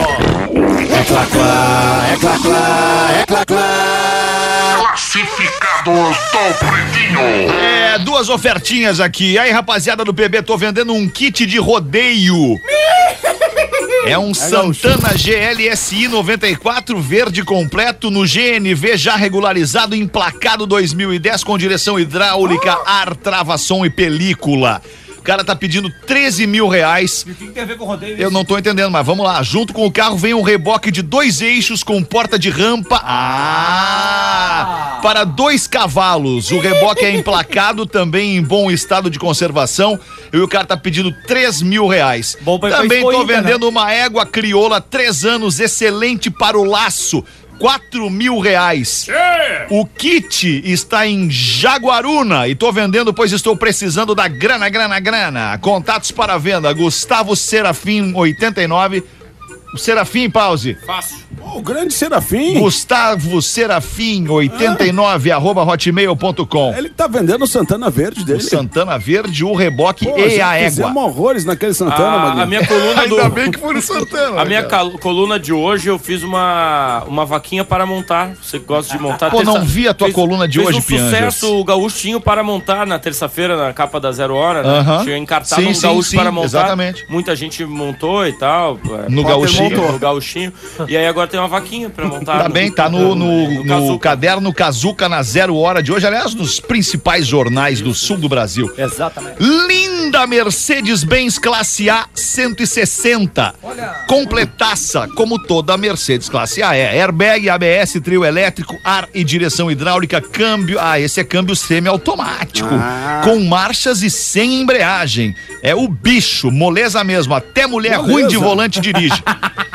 Classificados do Pretinho. É, duas ofertinhas aqui. Aí, rapaziada do P B, tô vendendo um kit de rodeio. É um Santana G L S I noventa e quatro verde completo no G N V já regularizado, emplacado dois mil e dez com direção hidráulica, ar, trava, som e película. O cara tá pedindo treze mil reais. E o que, que tem a ver com o rodeio? Eu não tô entendendo, mas vamos lá. Junto com o carro vem um reboque de dois eixos com porta de rampa. Ah! Para dois cavalos. O reboque é emplacado, também em bom estado de conservação. E o cara tá pedindo três mil reais. Bom pra- pra Também Expo tô Inter, vendendo uma égua crioula, três anos, excelente para o laço. quatro mil reais. O kit está em Jaguaruna e tô vendendo, pois estou precisando da grana, grana, grana. Contatos para venda, Gustavo Serafim, oitenta e nove. O Serafim, pause. Fácil. O grande Serafim. Gustavo Serafim, oitenta e nove, ah. arroba hotmail ponto com. Ele tá vendendo o Santana Verde dele. O Santana Verde, o reboque Pô, e a égua. Fizemos horrores naquele Santana, a, Magno. a minha coluna do... Ainda bem que foi no Santana. A minha cal- coluna de hoje eu fiz uma, uma vaquinha para montar. Você que gosta de montar. Pô, terça... não vi a tua fez, coluna de fez hoje, um Pianjas. sucesso o gaúchinho para montar na terça-feira na capa da Zero Hora, né? Uh-huh. Tinha encartado Sim, um sim, gaúcho sim, para montar. exatamente. Muita gente montou e tal. No gaúchinho. No gaúchinho. E aí agora tem uma vaquinha para montar. Tá no, bem, tá no, no, no, no, no caderno Kazuca na Zero Hora de hoje, aliás, nos principais jornais do sul do Brasil. Exatamente. Linda Mercedes-Benz Classe A cento e sessenta. Olha. Completaça, como toda Mercedes Classe A é. Airbag, A B S, trio elétrico, ar e direção hidráulica, câmbio. Ah, esse é câmbio semiautomático. Ah. Com marchas e sem embreagem. É o bicho, moleza mesmo. Até mulher moleza. Ruim de volante dirige.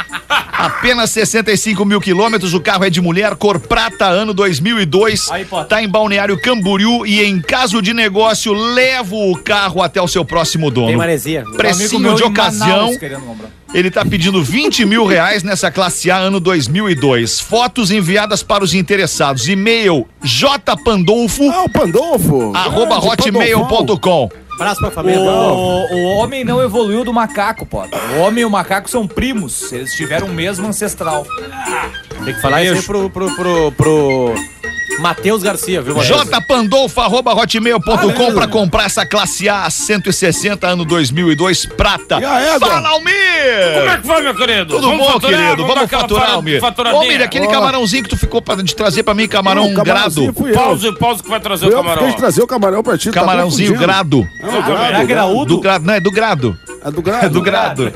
Apenas sessenta e cinco mil quilômetros, o carro é de mulher, cor prata, ano dois mil e dois. Aí, tá em Balneário Camboriú e em caso de negócio, levo o carro até o seu próximo dono. Tem maresia. Precinho de ocasião. Ele tá pedindo vinte mil reais nessa classe A, ano dois mil e dois. Fotos enviadas para os interessados. E-mail jpandolfo. Ah, o Pandolfo. Arroba hotmail ponto com. Abraço pra família. O, o homem não evoluiu do macaco, Potter. O homem e o macaco são primos. Eles tiveram o mesmo ancestral. Tem que falar isso aí pro, pro, pro, pro Matheus Garcia, viu, Matheus? jpandolfo, arroba hotmail ponto com pra comprar essa classe A cento e sessenta, ano dois mil e dois, prata. Fala, Almir! Como é que vai, meu querido? Tudo vamos bom, faturar, querido? Vamos, vamos faturar, Almir. Ô, Almir, aquele oh. camarãozinho que tu ficou pra, de trazer pra mim, camarão Não, grado. Pause, pause que vai trazer fui o camarão. Eu de trazer o camarão pra ti. Camarãozinho tá grado. Não, grado, grado. Do grado, não, é do grado. É do grado. É do grado.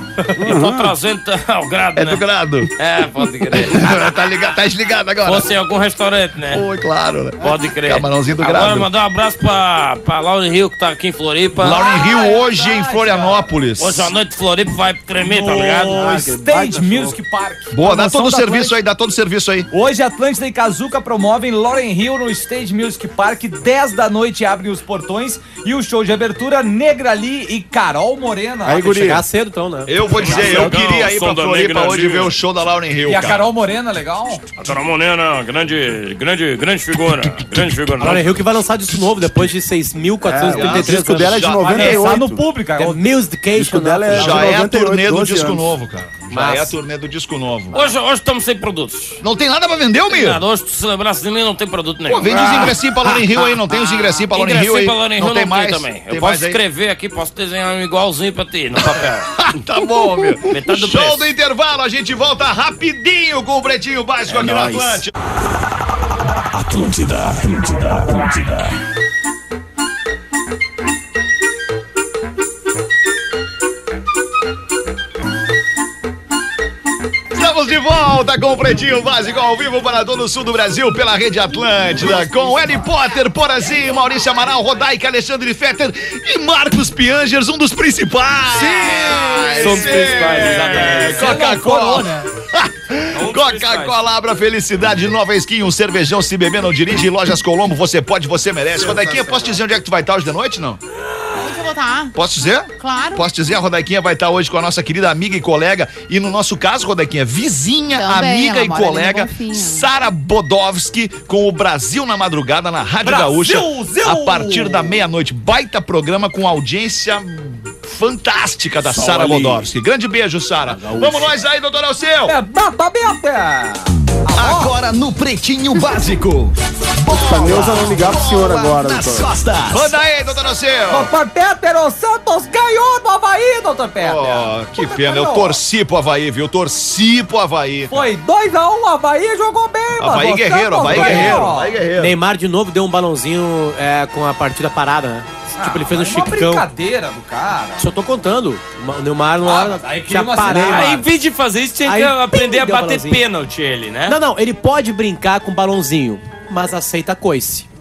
Eu tô trazendo o grado, É né? do grado. É, pode crer. tá, ligado, tá desligado agora. Você em algum restaurante, né? Oi, claro. Né? Pode crer. Camarãozinho do Agora grado. mandar um abraço pra, pra Lauren Rio, que tá aqui em Floripa. Lauren Rio, ah, hoje é em Florianópolis. Hoje à noite Floripa vai tremer, tá ligado? No Ah, Stage Music Park. Boa, dá todo o da serviço Atlântida. aí, dá todo o serviço aí. Hoje Atlântida e Kazuca promovem Lauren Hill no Stage Music Park. dez da noite abrem os portões. E o show de abertura, Negra Lee e Carol Morena. Aí, guri. Chegar cedo, então, né? Eu vou dizer, eu queria ir som pra da Floripa Negra hoje Lee. ver o show da Lauren Hill, E a cara. Carol Morena, legal? A Carol Morena, grande, grande, grande figura. Grande figura. Lauren Hill que vai lançar disco novo depois de seis mil quatrocentos e trinta e três. O disco dela é de Já- noventa e Vai lançar no oito. público, cara. The O Musication. disco dela é- Já de é a noventa e oito, turnê do doze disco anos. novo, cara. Já Massa. é a turnê do disco novo. Hoje, hoje estamos sem produtos. Não tem nada pra vender, Almir? Nada, hoje tu se lembrasse de mim, não tem produto nenhum. Pô, vende os ingressinhos pra Lauren Hill aí, não tem os ingressinhos pra Lauren Hill Ingressinho aí? pra Lauren Hill Não tem mais? também. Tem Eu mais posso aí? escrever aqui, posso desenhar um igualzinho pra ti, no papel. Tá bom, Almir. Metade do Show preço. do intervalo, a gente volta rapidinho com o Pretinho Básico aqui no nóis. Atlântico. Atlântida, Atlântida, Atlântida. Estamos de volta com o Pretinho Básico ao vivo para todo o sul do Brasil pela Rede Atlântida, com Harry Potter, Porazinho, Maurício Amaral, Rodaica, Alexandre Fetter e Marcos Piangers, um dos principais. Sim! São dos principais, É, exatamente. Coca-Cola. né? Coca-Cola, abra felicidade, Nova Skin, um cervejão, se beber não dirige, Lojas Colombo, você pode, você merece. Rodaiquinha, posso dizer onde é que tu vai estar hoje de noite, não? Onde que eu vou estar? Posso dizer? Claro. Posso dizer, a Rodaiquinha vai estar hoje com a nossa querida amiga e colega, e no nosso caso, Rodaiquinha, vizinha, Também, amiga ela e mora ali no colega, Bonfim. Sara Bodovski, com o Brasil na Madrugada, na Rádio Brasil, Gaúcha, Zil! a partir da meia-noite. Baita programa com audiência fantástica da Sara ali. Bodovski. Grande beijo, Sara. Vamos nós aí, doutor Alceu. É, bata aberta! Agora no Pretinho Básico. Pra Neuza não ligar pro senhor agora, nas doutor. costas. Manda aí, doutor Alceu. Doutor Peter, o Santos ganhou do Havaí, doutor Peter. Oh, que Como é pena, eu ganhou? torci pro Havaí, viu? Torci pro Havaí. Foi dois a um, o Havaí jogou bem, mano. Havaí O guerreiro, Santos Havaí ganhou. guerreiro, Havaí guerreiro. Neymar de novo deu um balãozinho é, com a partida parada, né? Tipo, ele fez um Ah, mas é uma chicão. brincadeira do cara. Só tô contando. O Neymar não Ah, era. aí tinha queima parado. cinema. Aí, em vez de fazer isso, tinha Aí, que aprender a pim, deu bater balãozinho. pênalti ele, né? Não, não, ele pode brincar com balãozinho, mas aceita coice.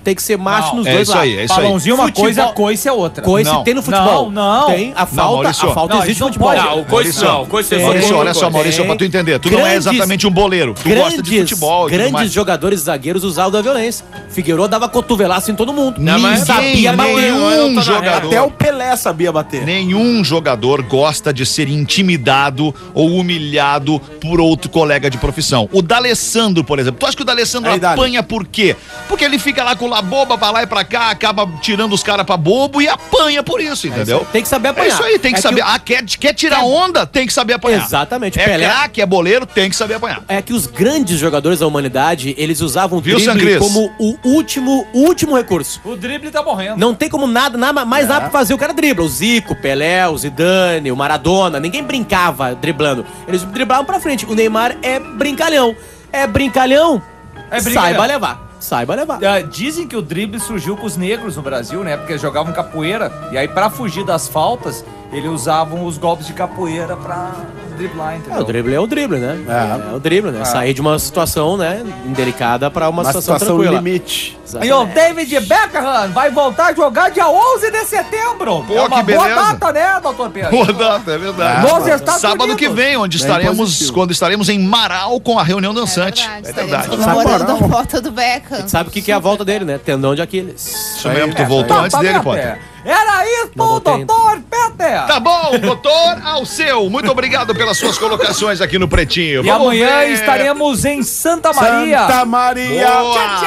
tem que ser macho Não, nos é dois isso lados. aí, é isso aí. Balãozinho é uma Futebol- coisa, coice é outra. Coice Não. tem no futebol. Não, não. Tem. A falta, Maurício. a falta Não, existe isso no não futebol. pode. Não, o coice não. O coice é só Maurício, outra olha só, coisa. Maurício, pra tu entender. Tu não é Grandes- exatamente um boleiro. Tu gosta de Grandes, futebol e tudo grandes mais. jogadores zagueiros usavam da violência. Figueiredo dava cotovelaço em todo mundo. Não, mas sabia Ninguém, bater. nenhum não tá na jogador. Até o Pelé sabia bater. Nenhum jogador gosta de ser intimidado ou humilhado por outro colega de profissão. O D'Alessandro, por exemplo. Tu acha que o D'Alessandro Aí, Dali. apanha por quê? Porque ele fica lá com la boba pra lá e pra cá, acaba tirando os caras pra bobo e apanha por isso, entendeu? Tem que saber É apanhar. isso aí, tem que É saber. o- Ah, quer, quer tirar onda? Tem que saber apanhar. Exatamente. É Pelé- craque, é boleiro, tem que saber apanhar. É que os grandes jogadores da humanidade, eles usavam o Viu, drible Sancris? como o último, último recurso. O drible tá morrendo. Não tem como nada, nada mais nada pra fazer. O cara dribla. O Zico, o Pelé, o Zidane, o Maradona. Ninguém brincava driblando. Eles driblavam pra frente. O Neymar é brincalhão. É brincalhão. É brincalhão. Saiba levar. Saiba levar. Ah, dizem que o drible surgiu com os negros no Brasil, né? Porque eles jogavam capoeira. E aí, pra fugir das faltas, eles usavam os golpes de capoeira pra driblar, entendeu? É, o drible é o drible, né? É, é o drible, né? É. Sair de uma situação, né, indelicada pra uma, Uma situação, situação tranquila. limite. E o David Beckham vai voltar a jogar dia onze de setembro. Pô, é uma que boa beleza. data, né, doutor Pedro? Boa data, é verdade. Nos Estados Sábado Unidos. que vem, onde Bem estaremos, positivo. quando estaremos em Marau com a reunião dançante. É verdade, É estaremos verdade. comemorando a Sabe, volta do Beckham. Sabe o que, que é a volta dele, né? Tendão de Aquiles. Isso mesmo, tu voltou antes dele, Exatamente. Potter. Era isso, Não voltei doutor Peter. Tá bom, doutor Alceu, muito obrigado pelas suas colocações aqui no Pretinho. E Vamos amanhã ver. estaremos em Santa Maria. Santa Maria. Boa. Tchau,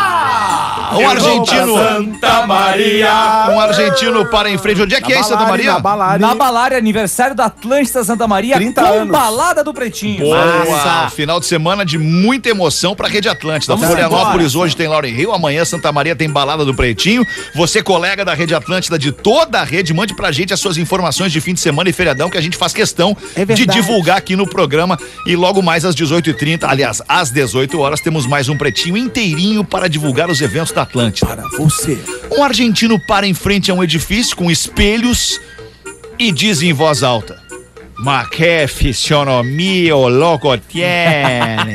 tchau. Um argentino. Santa Maria. Um argentino para em frente. Onde é que é em Santa Maria? Na Balari. Na Balada, aniversário da Atlântida Santa Maria, trinta com anos. balada do Pretinho. Boa! Final de semana de muita emoção pra Rede Atlântida. Vamos Florianópolis embora. hoje tem Laurel Rio, amanhã Santa Maria tem Balada do Pretinho. Você, colega da Rede Atlântida, de toda a rede, mande pra gente as suas informações de fim de semana e feriadão, que a gente faz questão É de verdade. divulgar aqui no programa. E logo mais às dezoito e trinta, aliás, às dezoito horas, temos mais um Pretinho inteirinho para divulgar os eventos da Atlântida. Para você. Um argentino para em frente a um edifício com espelhos e diz em voz alta: "Ma que fisionomia louco tiene."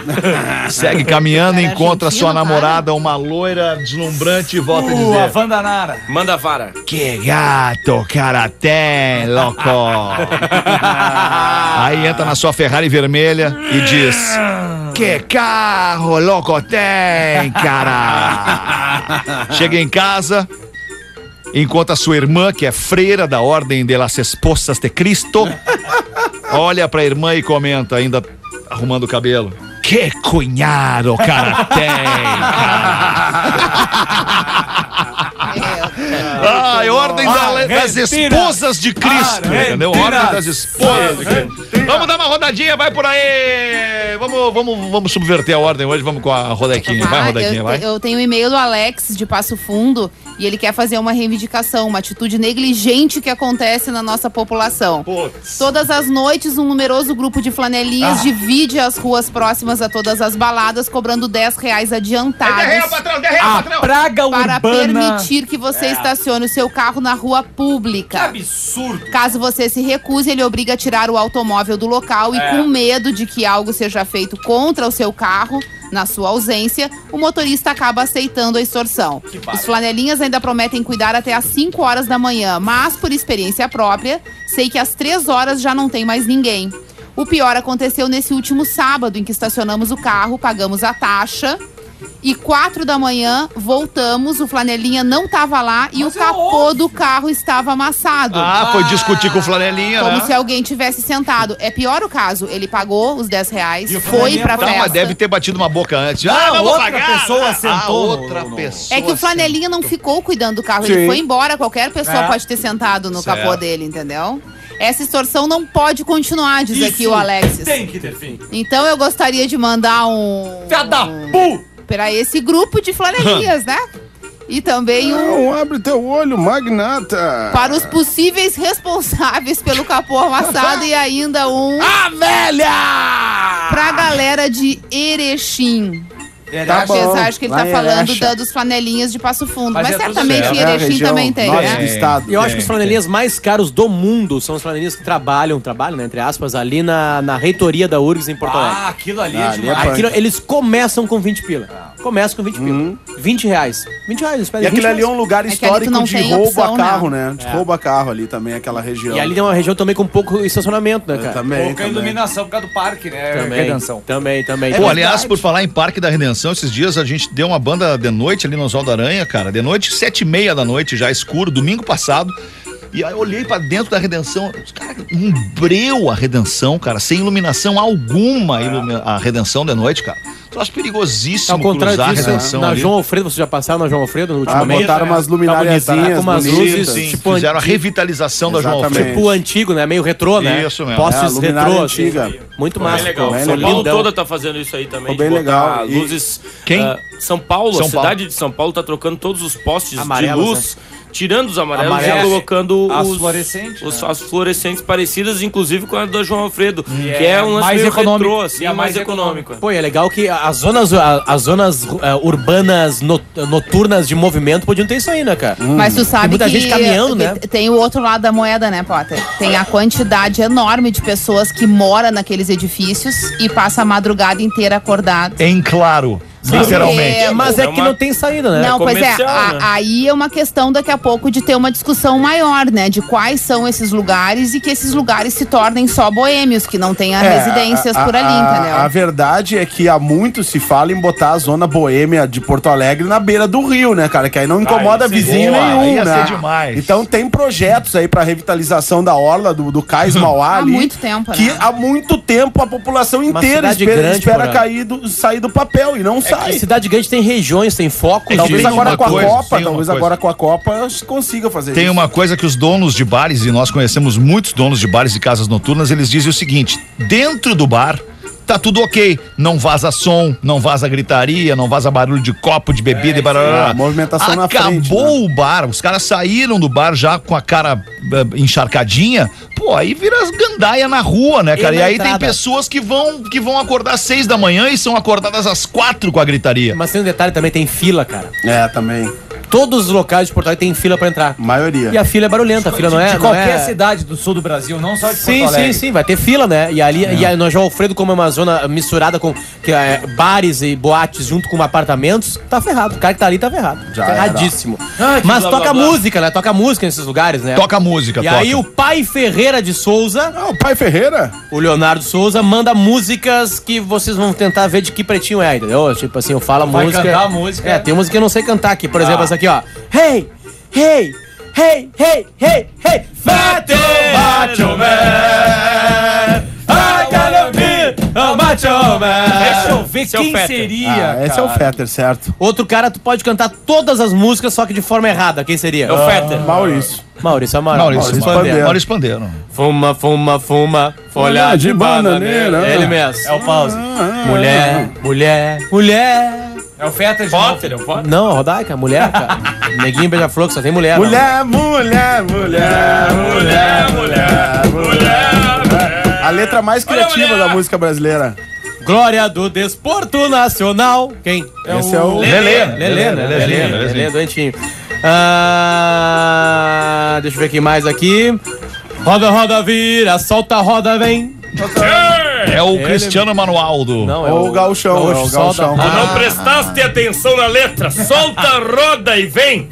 Segue caminhando, Cara, encontra argentino, sua para. namorada, uma loira deslumbrante, e volta a Uh, a dizer: Wanda Nara. Manda a vara. "Que gato cara tem, louco." Aí entra na sua Ferrari vermelha e diz: "Que carro louco tem, cara." Chega em casa, encontra sua irmã, que é freira da Ordem de las Esposas de Cristo. Olha pra irmã e comenta, ainda arrumando o cabelo: "Que cunhado cara tem, Ah, é Ordem da- das Esposas de Cristo, entendeu? Ordem das Esposas de Cristo. Vamos dar uma rodadinha, vai por aí. Vamos, vamos, vamos subverter a ordem hoje, vamos com a rodequinha. Vai, Ah, rodequinha, eu, vai. eu tenho um e-mail do Alex de Passo Fundo e ele quer fazer uma reivindicação, uma atitude negligente que acontece na nossa população. Putz. Todas as noites, um numeroso grupo de flanelinhas divide as ruas próximas a todas as baladas, cobrando dez reais adiantados Derreia, patrão, derreia, A patrão. praga para urbana. permitir que você estacione o seu carro na rua Que pública. absurdo. Caso você se recuse, ele obriga a tirar o automóvel do local e, É. com medo de que algo seja feito contra o seu carro, na sua ausência, o motorista acaba aceitando a extorsão. Os flanelinhas ainda prometem cuidar até às cinco horas da manhã, mas, por experiência própria, sei que às três horas já não tem mais ninguém. O pior aconteceu nesse último sábado, em que estacionamos o carro, pagamos a taxa. E quatro da manhã, voltamos, o flanelinha não tava lá e Mas o é capô óbvio. do carro estava amassado. Ah, foi discutir com o flanelinha, Como né? se alguém tivesse sentado. É pior o caso. Ele pagou os dez reais, E o foi flanelinha pra foi- Tá, festa. mas deve ter batido uma boca antes. Não, ah, não vou outra pagar. pessoa Ah, sentou no- outra no- pessoa. É que o flanelinha não ficou cuidando do carro. Sim. Ele foi embora. Qualquer pessoa É. pode ter sentado no Certo. capô dele, entendeu? Essa extorsão não pode continuar, diz aqui Isso o Alexis. tem que ter fim. Então eu gostaria de mandar um... Fia da um pu! pra esse grupo de flanelinhas, né? E também um... Não, abre teu olho, magnata. Para os possíveis responsáveis pelo capô amassado e ainda um... A velha! Pra galera de Erechim. Tá bom. Apesar de que ele tá Lá em falando Erecha. da- dos flanelinhas de Passo Fundo. Mas Mas, é tudo certamente certo. em É a Erechim região também tem, norte né? do estado. Eu acho que os flanelinhas mais caros do mundo são os flanelinhas que trabalham, trabalham, né, entre aspas, ali na, na reitoria da U R G S em Porto Alegre. Ah, aquilo ali é Ah, ali é demais. punk. Aquilo, eles começam com vinte pila. Começa com vinte mil. vinte reais. vinte reais, eles pedem E aquele vinte ali é um lugar É que ali tu histórico não de tem roubo opção, a carro, né? né? De É. roubo a carro ali também, aquela região. E ali tem uma região também com pouco estacionamento, né, Eu cara? também, Pouca também. iluminação por causa do parque, né? Também, Redenção. também, também. Pô, aliás, por falar em Parque da Redenção, esses dias a gente deu uma banda de noite ali no Oswaldo Aranha, cara. De noite, sete e meia da noite, já escuro, domingo passado. E aí eu olhei pra dentro da Redenção, cara, um breu a Redenção, cara, sem iluminação alguma, ilumi- a Redenção de noite, cara. Troço perigosíssimo Ao contrário cruzar disso, a Redenção na ali. João Alfredo, vocês já passaram na João Alfredo no último Ah, mês? botaram umas luminariazinhas Tá com umas bonitas. luzes, Sim, tipo, fizeram a antigo. revitalização da João Exatamente. Alfredo. Tipo antigo, né? Meio retrô, né? Isso mesmo. Postes É, a luminária retrô, antiga. assim. Muito Bem massa. legal. pô. bem São legal. Paulo Lindão. toda tá fazendo isso aí também. Ficou de bem botar legal. E- luzes. Quem? ah, São Paulo, São a Paulo. cidade de São Paulo tá trocando todos os postes Amarelos, de luz, tirando os amarelos Amarelos. e colocando As os fluorescentes, os- né? as fluorescentes parecidas, inclusive com a da João Alfredo, que é é um lance mais meio econômico. retrô, assim, E é mais, mais econômico. Pô, e é legal que as zonas, a- as zonas eh, urbanas no- noturnas de movimento podiam ter isso aí, né, cara? Mas tu sabe Tem muita que gente caminhando, né? que tem o outro lado da moeda, né, Potter? Tem a quantidade enorme de pessoas que moram naqueles edifícios e passa a madrugada inteira acordado. Em claro, literalmente. Porque- Mas é É que uma- não tem saída, né? Não, pois é, comercial, a- né? aí é uma questão daqui a pouco de ter uma discussão maior, né? De quais são esses lugares e que esses lugares se tornem só boêmios, que não tenha É, residências a- por ali, a- entendeu? A verdade é que há muito se fala em botar a zona boêmia de Porto Alegre na beira do rio, né, cara? Que aí não incomoda ia ser vizinho boa, nenhum, ia né? ser demais. Então tem projetos aí pra revitalização da orla do, do Cais Mauá Há ali. muito tempo, Que né? há muito tempo a população inteira cidade espera, grande, espera Porã. cair do, sair do papel e não A sai. cidade grande tem regiões, tem focos. Talvez de- agora uma com a coisa, Copa, tem uma talvez coisa. agora com a Copa se consiga fazer Tem isso. uma coisa que os donos de bares, e nós conhecemos muitos donos de bares e casas noturnas, eles dizem o seguinte: dentro do bar tá tudo ok, não vaza som, não vaza gritaria, não vaza barulho de copo de bebida e barará. é, a movimentação na Acabou frente, né? o bar, os caras saíram do bar já com a cara eh, encharcadinha, pô, aí vira as gandaia na rua, né, cara? E E, na aí tem entrada? pessoas que vão, que vão acordar às seis da manhã e são acordadas às quatro com a gritaria. Mas tem um detalhe também, tem fila, cara. É, também. Todos os locais de Porto Alegre tem fila pra entrar. Maioria. E a fila é barulhenta, a fila não é... de não qualquer é... cidade do sul do Brasil, não só de Sim, Porto Alegre. sim, sim, vai ter fila, né? E ali, e aí, no João Alfredo, como é uma zona misturada com que, é, bares e boates junto com apartamentos, tá ferrado. O cara que tá ali tá ferrado. Já Ferradíssimo. Ah, que Mas blá, toca blá, blá. música, né? Toca música nesses lugares, né? Toca música, E toca. aí o pai Ferreira de Souza, Ah, o pai Ferreira? o Leonardo Souza, manda músicas que vocês vão tentar ver de que pretinho é, entendeu? Tipo assim, eu falo a Vai música. cantar a música. É, tem música que eu não sei cantar aqui. Por exemplo, Ah. essa aqui, ó. Hey, hey, hey, hey, hey, hey, fat macho man. I gotta be a macho man. Deixa eu ver Esse é o quem Fetter. seria. Ah, esse é o Fetter, certo. Outro cara, tu pode cantar todas as músicas, só que de forma errada. Quem seria? É o Fetter. Maurício. Maurício Amaral. Maurício, Maurício Pandeiro. Pandeiro. Maurício Pandeiro. Fuma, fuma, fuma, folha Folha de de bananeira. bananeira. Ele mesmo. É o pause. Mulher, mulher, mulher. É o Fetter de novo. Potter, é o Potter. Não, a Rodaica, mulher, cara. Neguinho beija-flor, que só tem mulher. não. Mulher, mulher, mulher, mulher, mulher, mulher. A letra mais criativa da música brasileira. Glória do Desporto Nacional. Quem? Esse é o Lelê. Lelê, né? Lelê, Lelê, Lelê. Lelê, doentinho. Ah, deixa eu ver aqui mais aqui. Roda, roda, vira, solta, roda, vem. É o Ele- Cristiano Manualdo. Não, É o Gauchão, é o Gaúcho, solta. Gauchão. Tu não prestaste atenção na letra. Solta a roda e vem.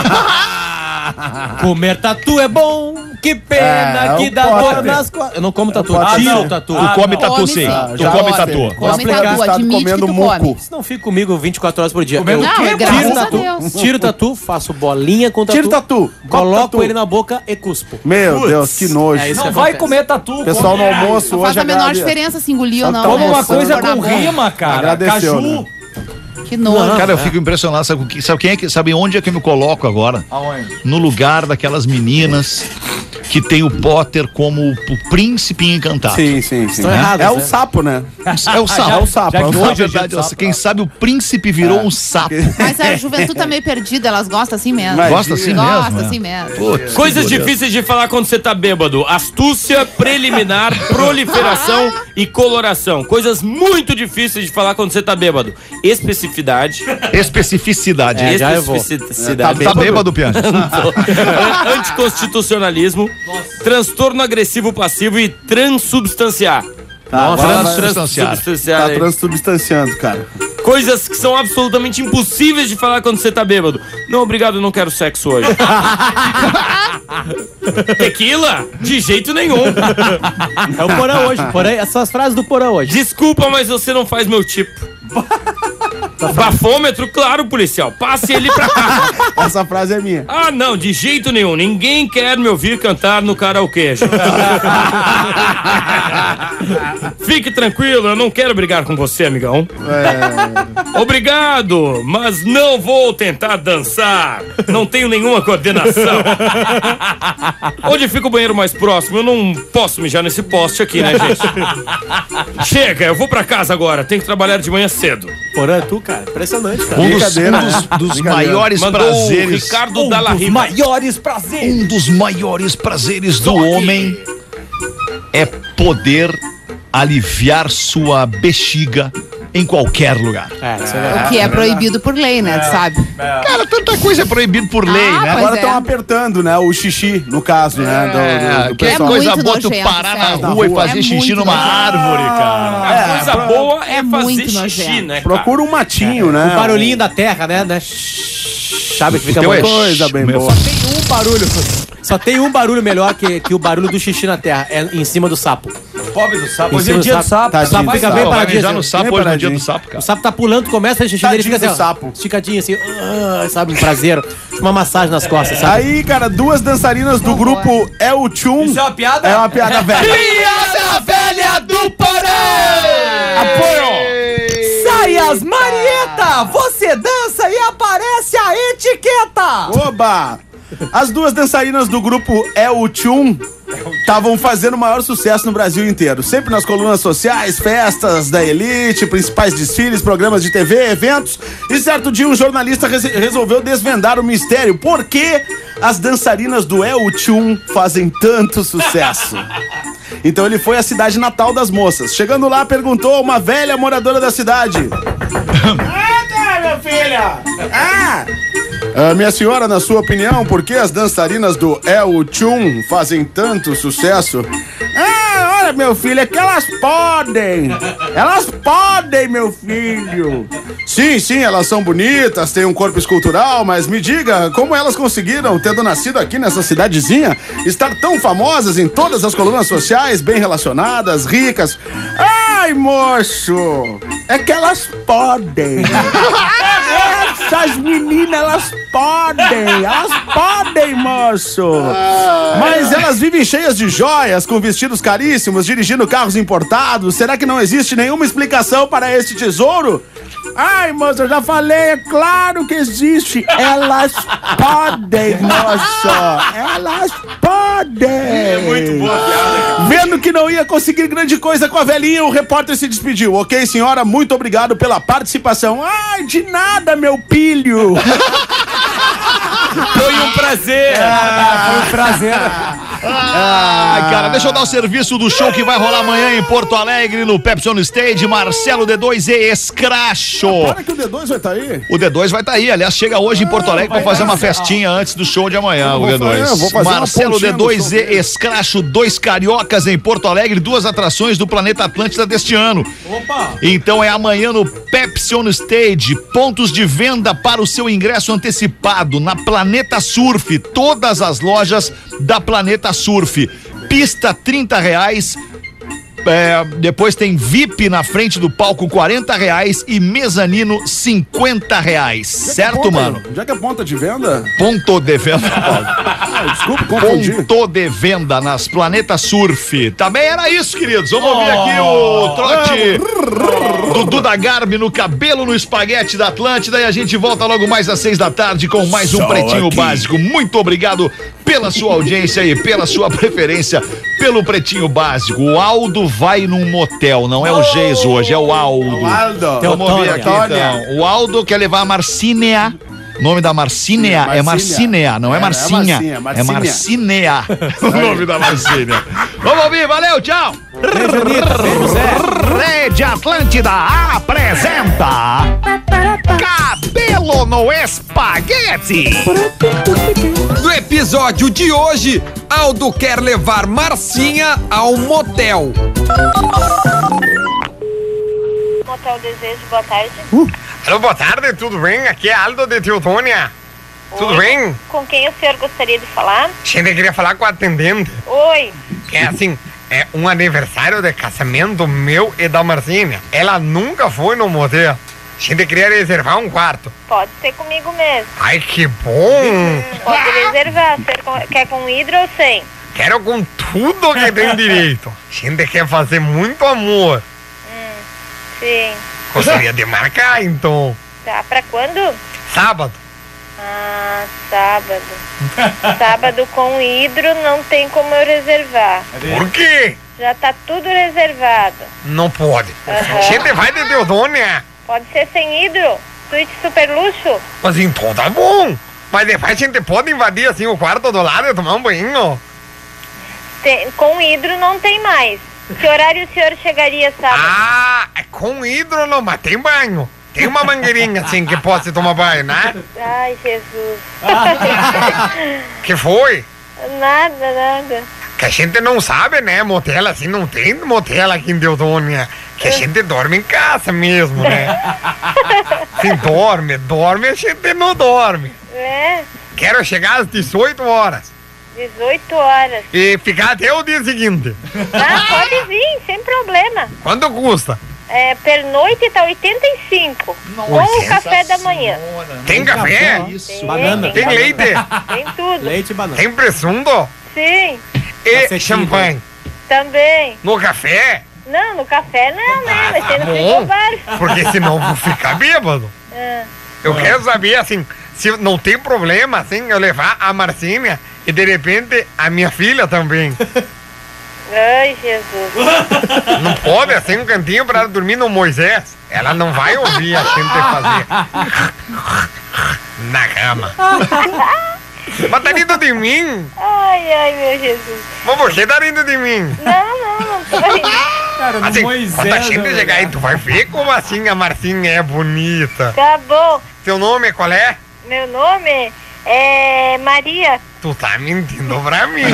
Comer tatu é bom, que pena É, que o dá Potter. dor nas costas. Eu não como tatu, Potter. tiro Ah, o não. tatu. Tu come tatu Come sim. sim. Tu Já come Potter. tatu. Come explicar. tatu, Estado admite que comendo tu muco. come. Não fico comigo vinte e quatro horas por dia. Comendo Eu o quê? Não, tiro graças a tatu, Deus. tiro tatu, faço bolinha com tatu. Tira o tatu. Coloco Tatu. ele na boca e cuspo. Meu Deus, que nojo. É isso. Não que vai acontece. comer tatu. Pessoal no come- almoço Não hoje faz a menor agrade- diferença se engolir Só ou não. toma Toma né? uma Nossa, coisa Se for na com boca. rima, cara. Agradeceu, Caju. né? Que nojo. Cara, eu fico impressionado. Sabe, o que- sabe quem é que. Sabe onde é que eu me coloco agora? Aonde? No lugar daquelas meninas que tem o Potter como o príncipe encantado. Sim, sim, sim. Estão erradas, É o né? sapo, né? É o sapo. É o sapo. já é o que Na sapo. hoje- verdade, sapo, quem sabe o príncipe virou um sapo. Mas a juventude tá meio perdida, elas gostam assim mesmo. Mas- Gosta assim Gosta mesmo? assim né? mesmo. Putz, Coisas que dureza. difíceis de falar quando você tá bêbado. Astúcia, preliminar, proliferação e coloração. Coisas muito difíceis de falar quando você tá bêbado. Especificidade. Especificidade. É, já eu vou. Especificidade. Tá bêbado, Pianjas? Anticonstitucionalismo, transtorno agressivo passivo e transubstanciar. Tá, agora vai- Transubstanciar. Transubstanciar. Tá transubstanciando, cara. Coisas que são absolutamente impossíveis de falar quando você tá bêbado. Não, obrigado, não quero sexo hoje. Tequila? De jeito nenhum. É o Porã hoje. Porã, essas são as frases do Porã hoje. Desculpa, mas você não faz meu tipo. Bafômetro? Claro, policial. Passe ele pra cá. Essa frase é minha. Ah, não, de jeito nenhum. Ninguém quer me ouvir cantar no karaokê. Fique tranquilo, eu não quero brigar com você, amigão. É... Obrigado, mas não vou tentar dançar. Não tenho nenhuma coordenação. Onde fica o banheiro mais próximo? Eu não posso mijar nesse poste aqui, né, gente? Chega, eu vou pra casa agora. Tenho que trabalhar de manhã cedo. Porã, tu, cara, impressionante, cara. Um dos, um dos, dos maiores Mandou prazeres. Ricardo um Dalla dos Riva. Maiores prazeres. Um dos maiores prazeres do homem é poder aliviar sua bexiga em qualquer lugar. É, isso é verdade. O que é proibido por lei, né? Tu sabe? Cara, tanta coisa é proibido por lei, Ah, né? pois Agora é. estão apertando, né? O xixi, no caso, né? Do, do, do que pessoal. coisa muito boa tu nojento, parar na sério. rua e Na fazer rua. É xixi muito numa nojento. árvore, cara. A É, coisa pra- boa é, é fazer muito xixi, nojento. né, cara? Procura um matinho, né? O barulhinho da terra, né? né? Sabe que fica teu uma é coisa sh- bem meu. boa. Só tem um barulho. Só tem um barulho melhor que, que o barulho do xixi na terra. É em cima do sapo. Pobre do sapo. Em Hoje é cima dia do sapo. Tadinho O sapo do fica sapo. bem Pô, vai paradinho. mijar no assim. sapo bem hoje no dia paradinho. do sapo, O cara. sapo tá pulando, começa a xixi dele, Tadinho fica assim, do ó, sapo. esticadinho assim, ah, sabe, um prazer, uma massagem nas costas, sabe? Aí, cara, duas dançarinas do grupo El Chum. Isso é uma piada? É uma piada velha. Piada velha do Porã! Apoio! Saias Marieta! Você dança e aparece a etiqueta! Oba! As duas dançarinas do grupo El Chum estavam fazendo o maior sucesso no Brasil inteiro. Sempre nas colunas sociais, festas da elite, principais desfiles, programas de T V, eventos. E certo dia um jornalista res- resolveu desvendar o mistério. Por que as dançarinas do El Chum fazem tanto sucesso? Então ele foi à cidade natal das moças. Chegando lá, perguntou a uma velha moradora da cidade. Ah, minha filha! Ah! Ah, minha senhora, na sua opinião, por que as dançarinas do El Chum fazem tanto sucesso? Ah, olha, meu filho, é que elas podem! Elas podem, meu filho! Sim, sim, elas são bonitas, têm um corpo escultural, mas me diga, como elas conseguiram, tendo nascido aqui nessa cidadezinha, estar tão famosas em todas as colunas sociais, bem relacionadas, ricas? Ai, moço! É que elas podem! Essas meninas, elas podem! Elas podem, moço! Mas elas vivem cheias de joias, com vestidos caríssimos, dirigindo carros importados. Será que não existe nenhuma explicação para esse tesouro? Ai, moço, eu já falei, é claro que existe. Elas podem, moço! Elas podem! É muito boa a piada. Vendo que não ia conseguir grande coisa com a velhinha, o repórter se despediu. Ok, senhora, muito obrigado pela participação. Ai, de nada, meu pilho! Foi um prazer. Foi um prazer. Ah, cara, deixa eu dar o serviço do show que vai rolar amanhã em Porto Alegre, no Pepsi On Stage, Marcelo D dois e Escracho. Para que o D dois vai estar aí. O D dois vai estar aí, aliás, chega hoje em Porto Alegre pra fazer uma festinha antes do show de amanhã, o vou D fazer- dois. eu vou fazer uma Marcelo pontinha D no dois som e dele. Escracho, dois cariocas em Porto Alegre, duas atrações do Planeta Atlântida deste ano. Opa! Então é amanhã no Pepsi On Stage, pontos de venda para o seu ingresso antecipado na Planeta Surf, todas as lojas da Planeta Surf. Pista trinta reais, é, depois tem V I P na frente do palco quarenta reais e mezanino cinquenta reais, certo, Ponta- mano? Já que é ponta de venda? Ponto de venda, Ah, desculpa, confundi. ponto de venda nas Planeta Surf. Também era isso, queridos. Vamos ouvir aqui o trote do Duda Garbi no cabelo no espaguete da Atlântida e a gente volta logo mais às seis da tarde com mais um Só Pretinho aqui. Básico. Muito obrigado pela sua audiência e pela sua preferência pelo Pretinho Básico. O Aldo vai num motel, não é o Geiso hoje, é o Aldo. Aldo. Vamos ouvir aqui Teotônia. então. O Aldo quer levar a Marcínea. O nome da Marcínea Sim, é Marcínea. Marcínea, não é É, Marcinha. é Marcinha, É Marcínea. Marcínea. O nome da Marcínea. Vamos ouvir, valeu, tchau. Beijo, Anitta. Beijo, Zé. Rede Atlântida apresenta Cabelo no Espaguete. No episódio de hoje, Aldo quer levar Marcinha ao motel. qual é o desejo? Boa tarde. Uh. Alô, boa tarde, tudo bem? Aqui é Aldo de Teutônia. Tudo Oi. bem? Com quem o senhor gostaria de falar? Gente, queria falar com a atendente. Oi. É assim, é um aniversário de casamento meu e da Marcinha. Ela nunca foi no motel. Gente, queria reservar um quarto. Pode ser comigo mesmo. Ai, que bom! Pode reservar. Ser com- quer com hidro ou sem? Quero com tudo que tem direito. Gente, quer fazer muito amor. Hum, sim. Gostaria de marcar, então. Tá, pra quando? Sábado. Ah, sábado. Sábado com hidro não tem como eu reservar. Por quê? Já tá tudo reservado. Não pode. Aham. Gente, vai de Teutônia. Pode ser sem hidro. Suíte super luxo. Mas então tá bom. Mas depois a gente pode invadir assim o quarto do lado e tomar um banho. Tem- com hidro não tem mais. Que horário o senhor chegaria sábado? Ah, com hidro não, mas tem banho. Tem uma mangueirinha assim que possa tomar banho, né? Ai, Jesus. Que foi? Nada, nada. Que a gente não sabe, né? Motel assim, não tem motel aqui em Teutônia. Que a gente dorme em casa mesmo, né? Sim, dorme, dorme, a gente não dorme. É, Quero chegar às dezoito horas dezoito horas. e ficar até o dia seguinte. Ah, pode vir, sem problema. Quanto custa? É, pernoite tá oitenta e cinco. Com o café da manhã. Tem café? Tem, Banana. Tem leite? Tem tudo. Leite e banana. Tem presunto? Sim, E champanhe? também. No café? Não, no café não, né? Vai ser no Bom, frigobar. porque senão eu vou ficar bêbado. Ah, Eu quero saber, assim, se não tem problema, assim, eu levar a Marcinha e, de repente, a minha filha também. ai, Jesus. Não pode, assim, um cantinho pra ela dormir no Moisés. Ela não vai ouvir a gente fazer na cama. Mas tá rindo de mim? Ai, ai, meu Jesus. Mas você tá rindo de mim? Não, não, não tô rindo. Cara, no Assim, Moisés, quando a gente né, chegar aí, velho? tu vai ver como assim a Marcinha é bonita. Tá bom. Seu nome qual é? Meu nome é Maria. Tu tá mentindo pra mim.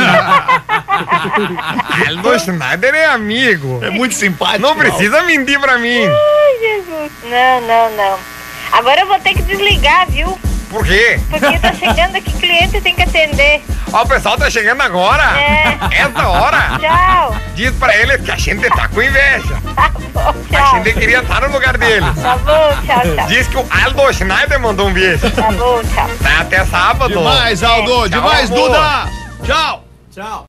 Aldo Schneider é amigo. É muito simpático. Não precisa mentir pra mim. Ai, Jesus. Não, não, não. Agora eu vou ter que desligar, viu? Por quê? Porque tá chegando aqui cliente, tem que atender. Ó, o pessoal tá chegando agora. É. Essa hora. Tchau. Diz pra eles que a gente tá com inveja. Tá bom, A tchau. gente queria estar no lugar deles. Tá bom, tchau, tchau. Diz que o Aldo Schneider mandou um beijo. Tá bom, tchau. Tá até sábado. Demais, Aldo. Tchau, Demais, amor. Duda. Tchau. Tchau.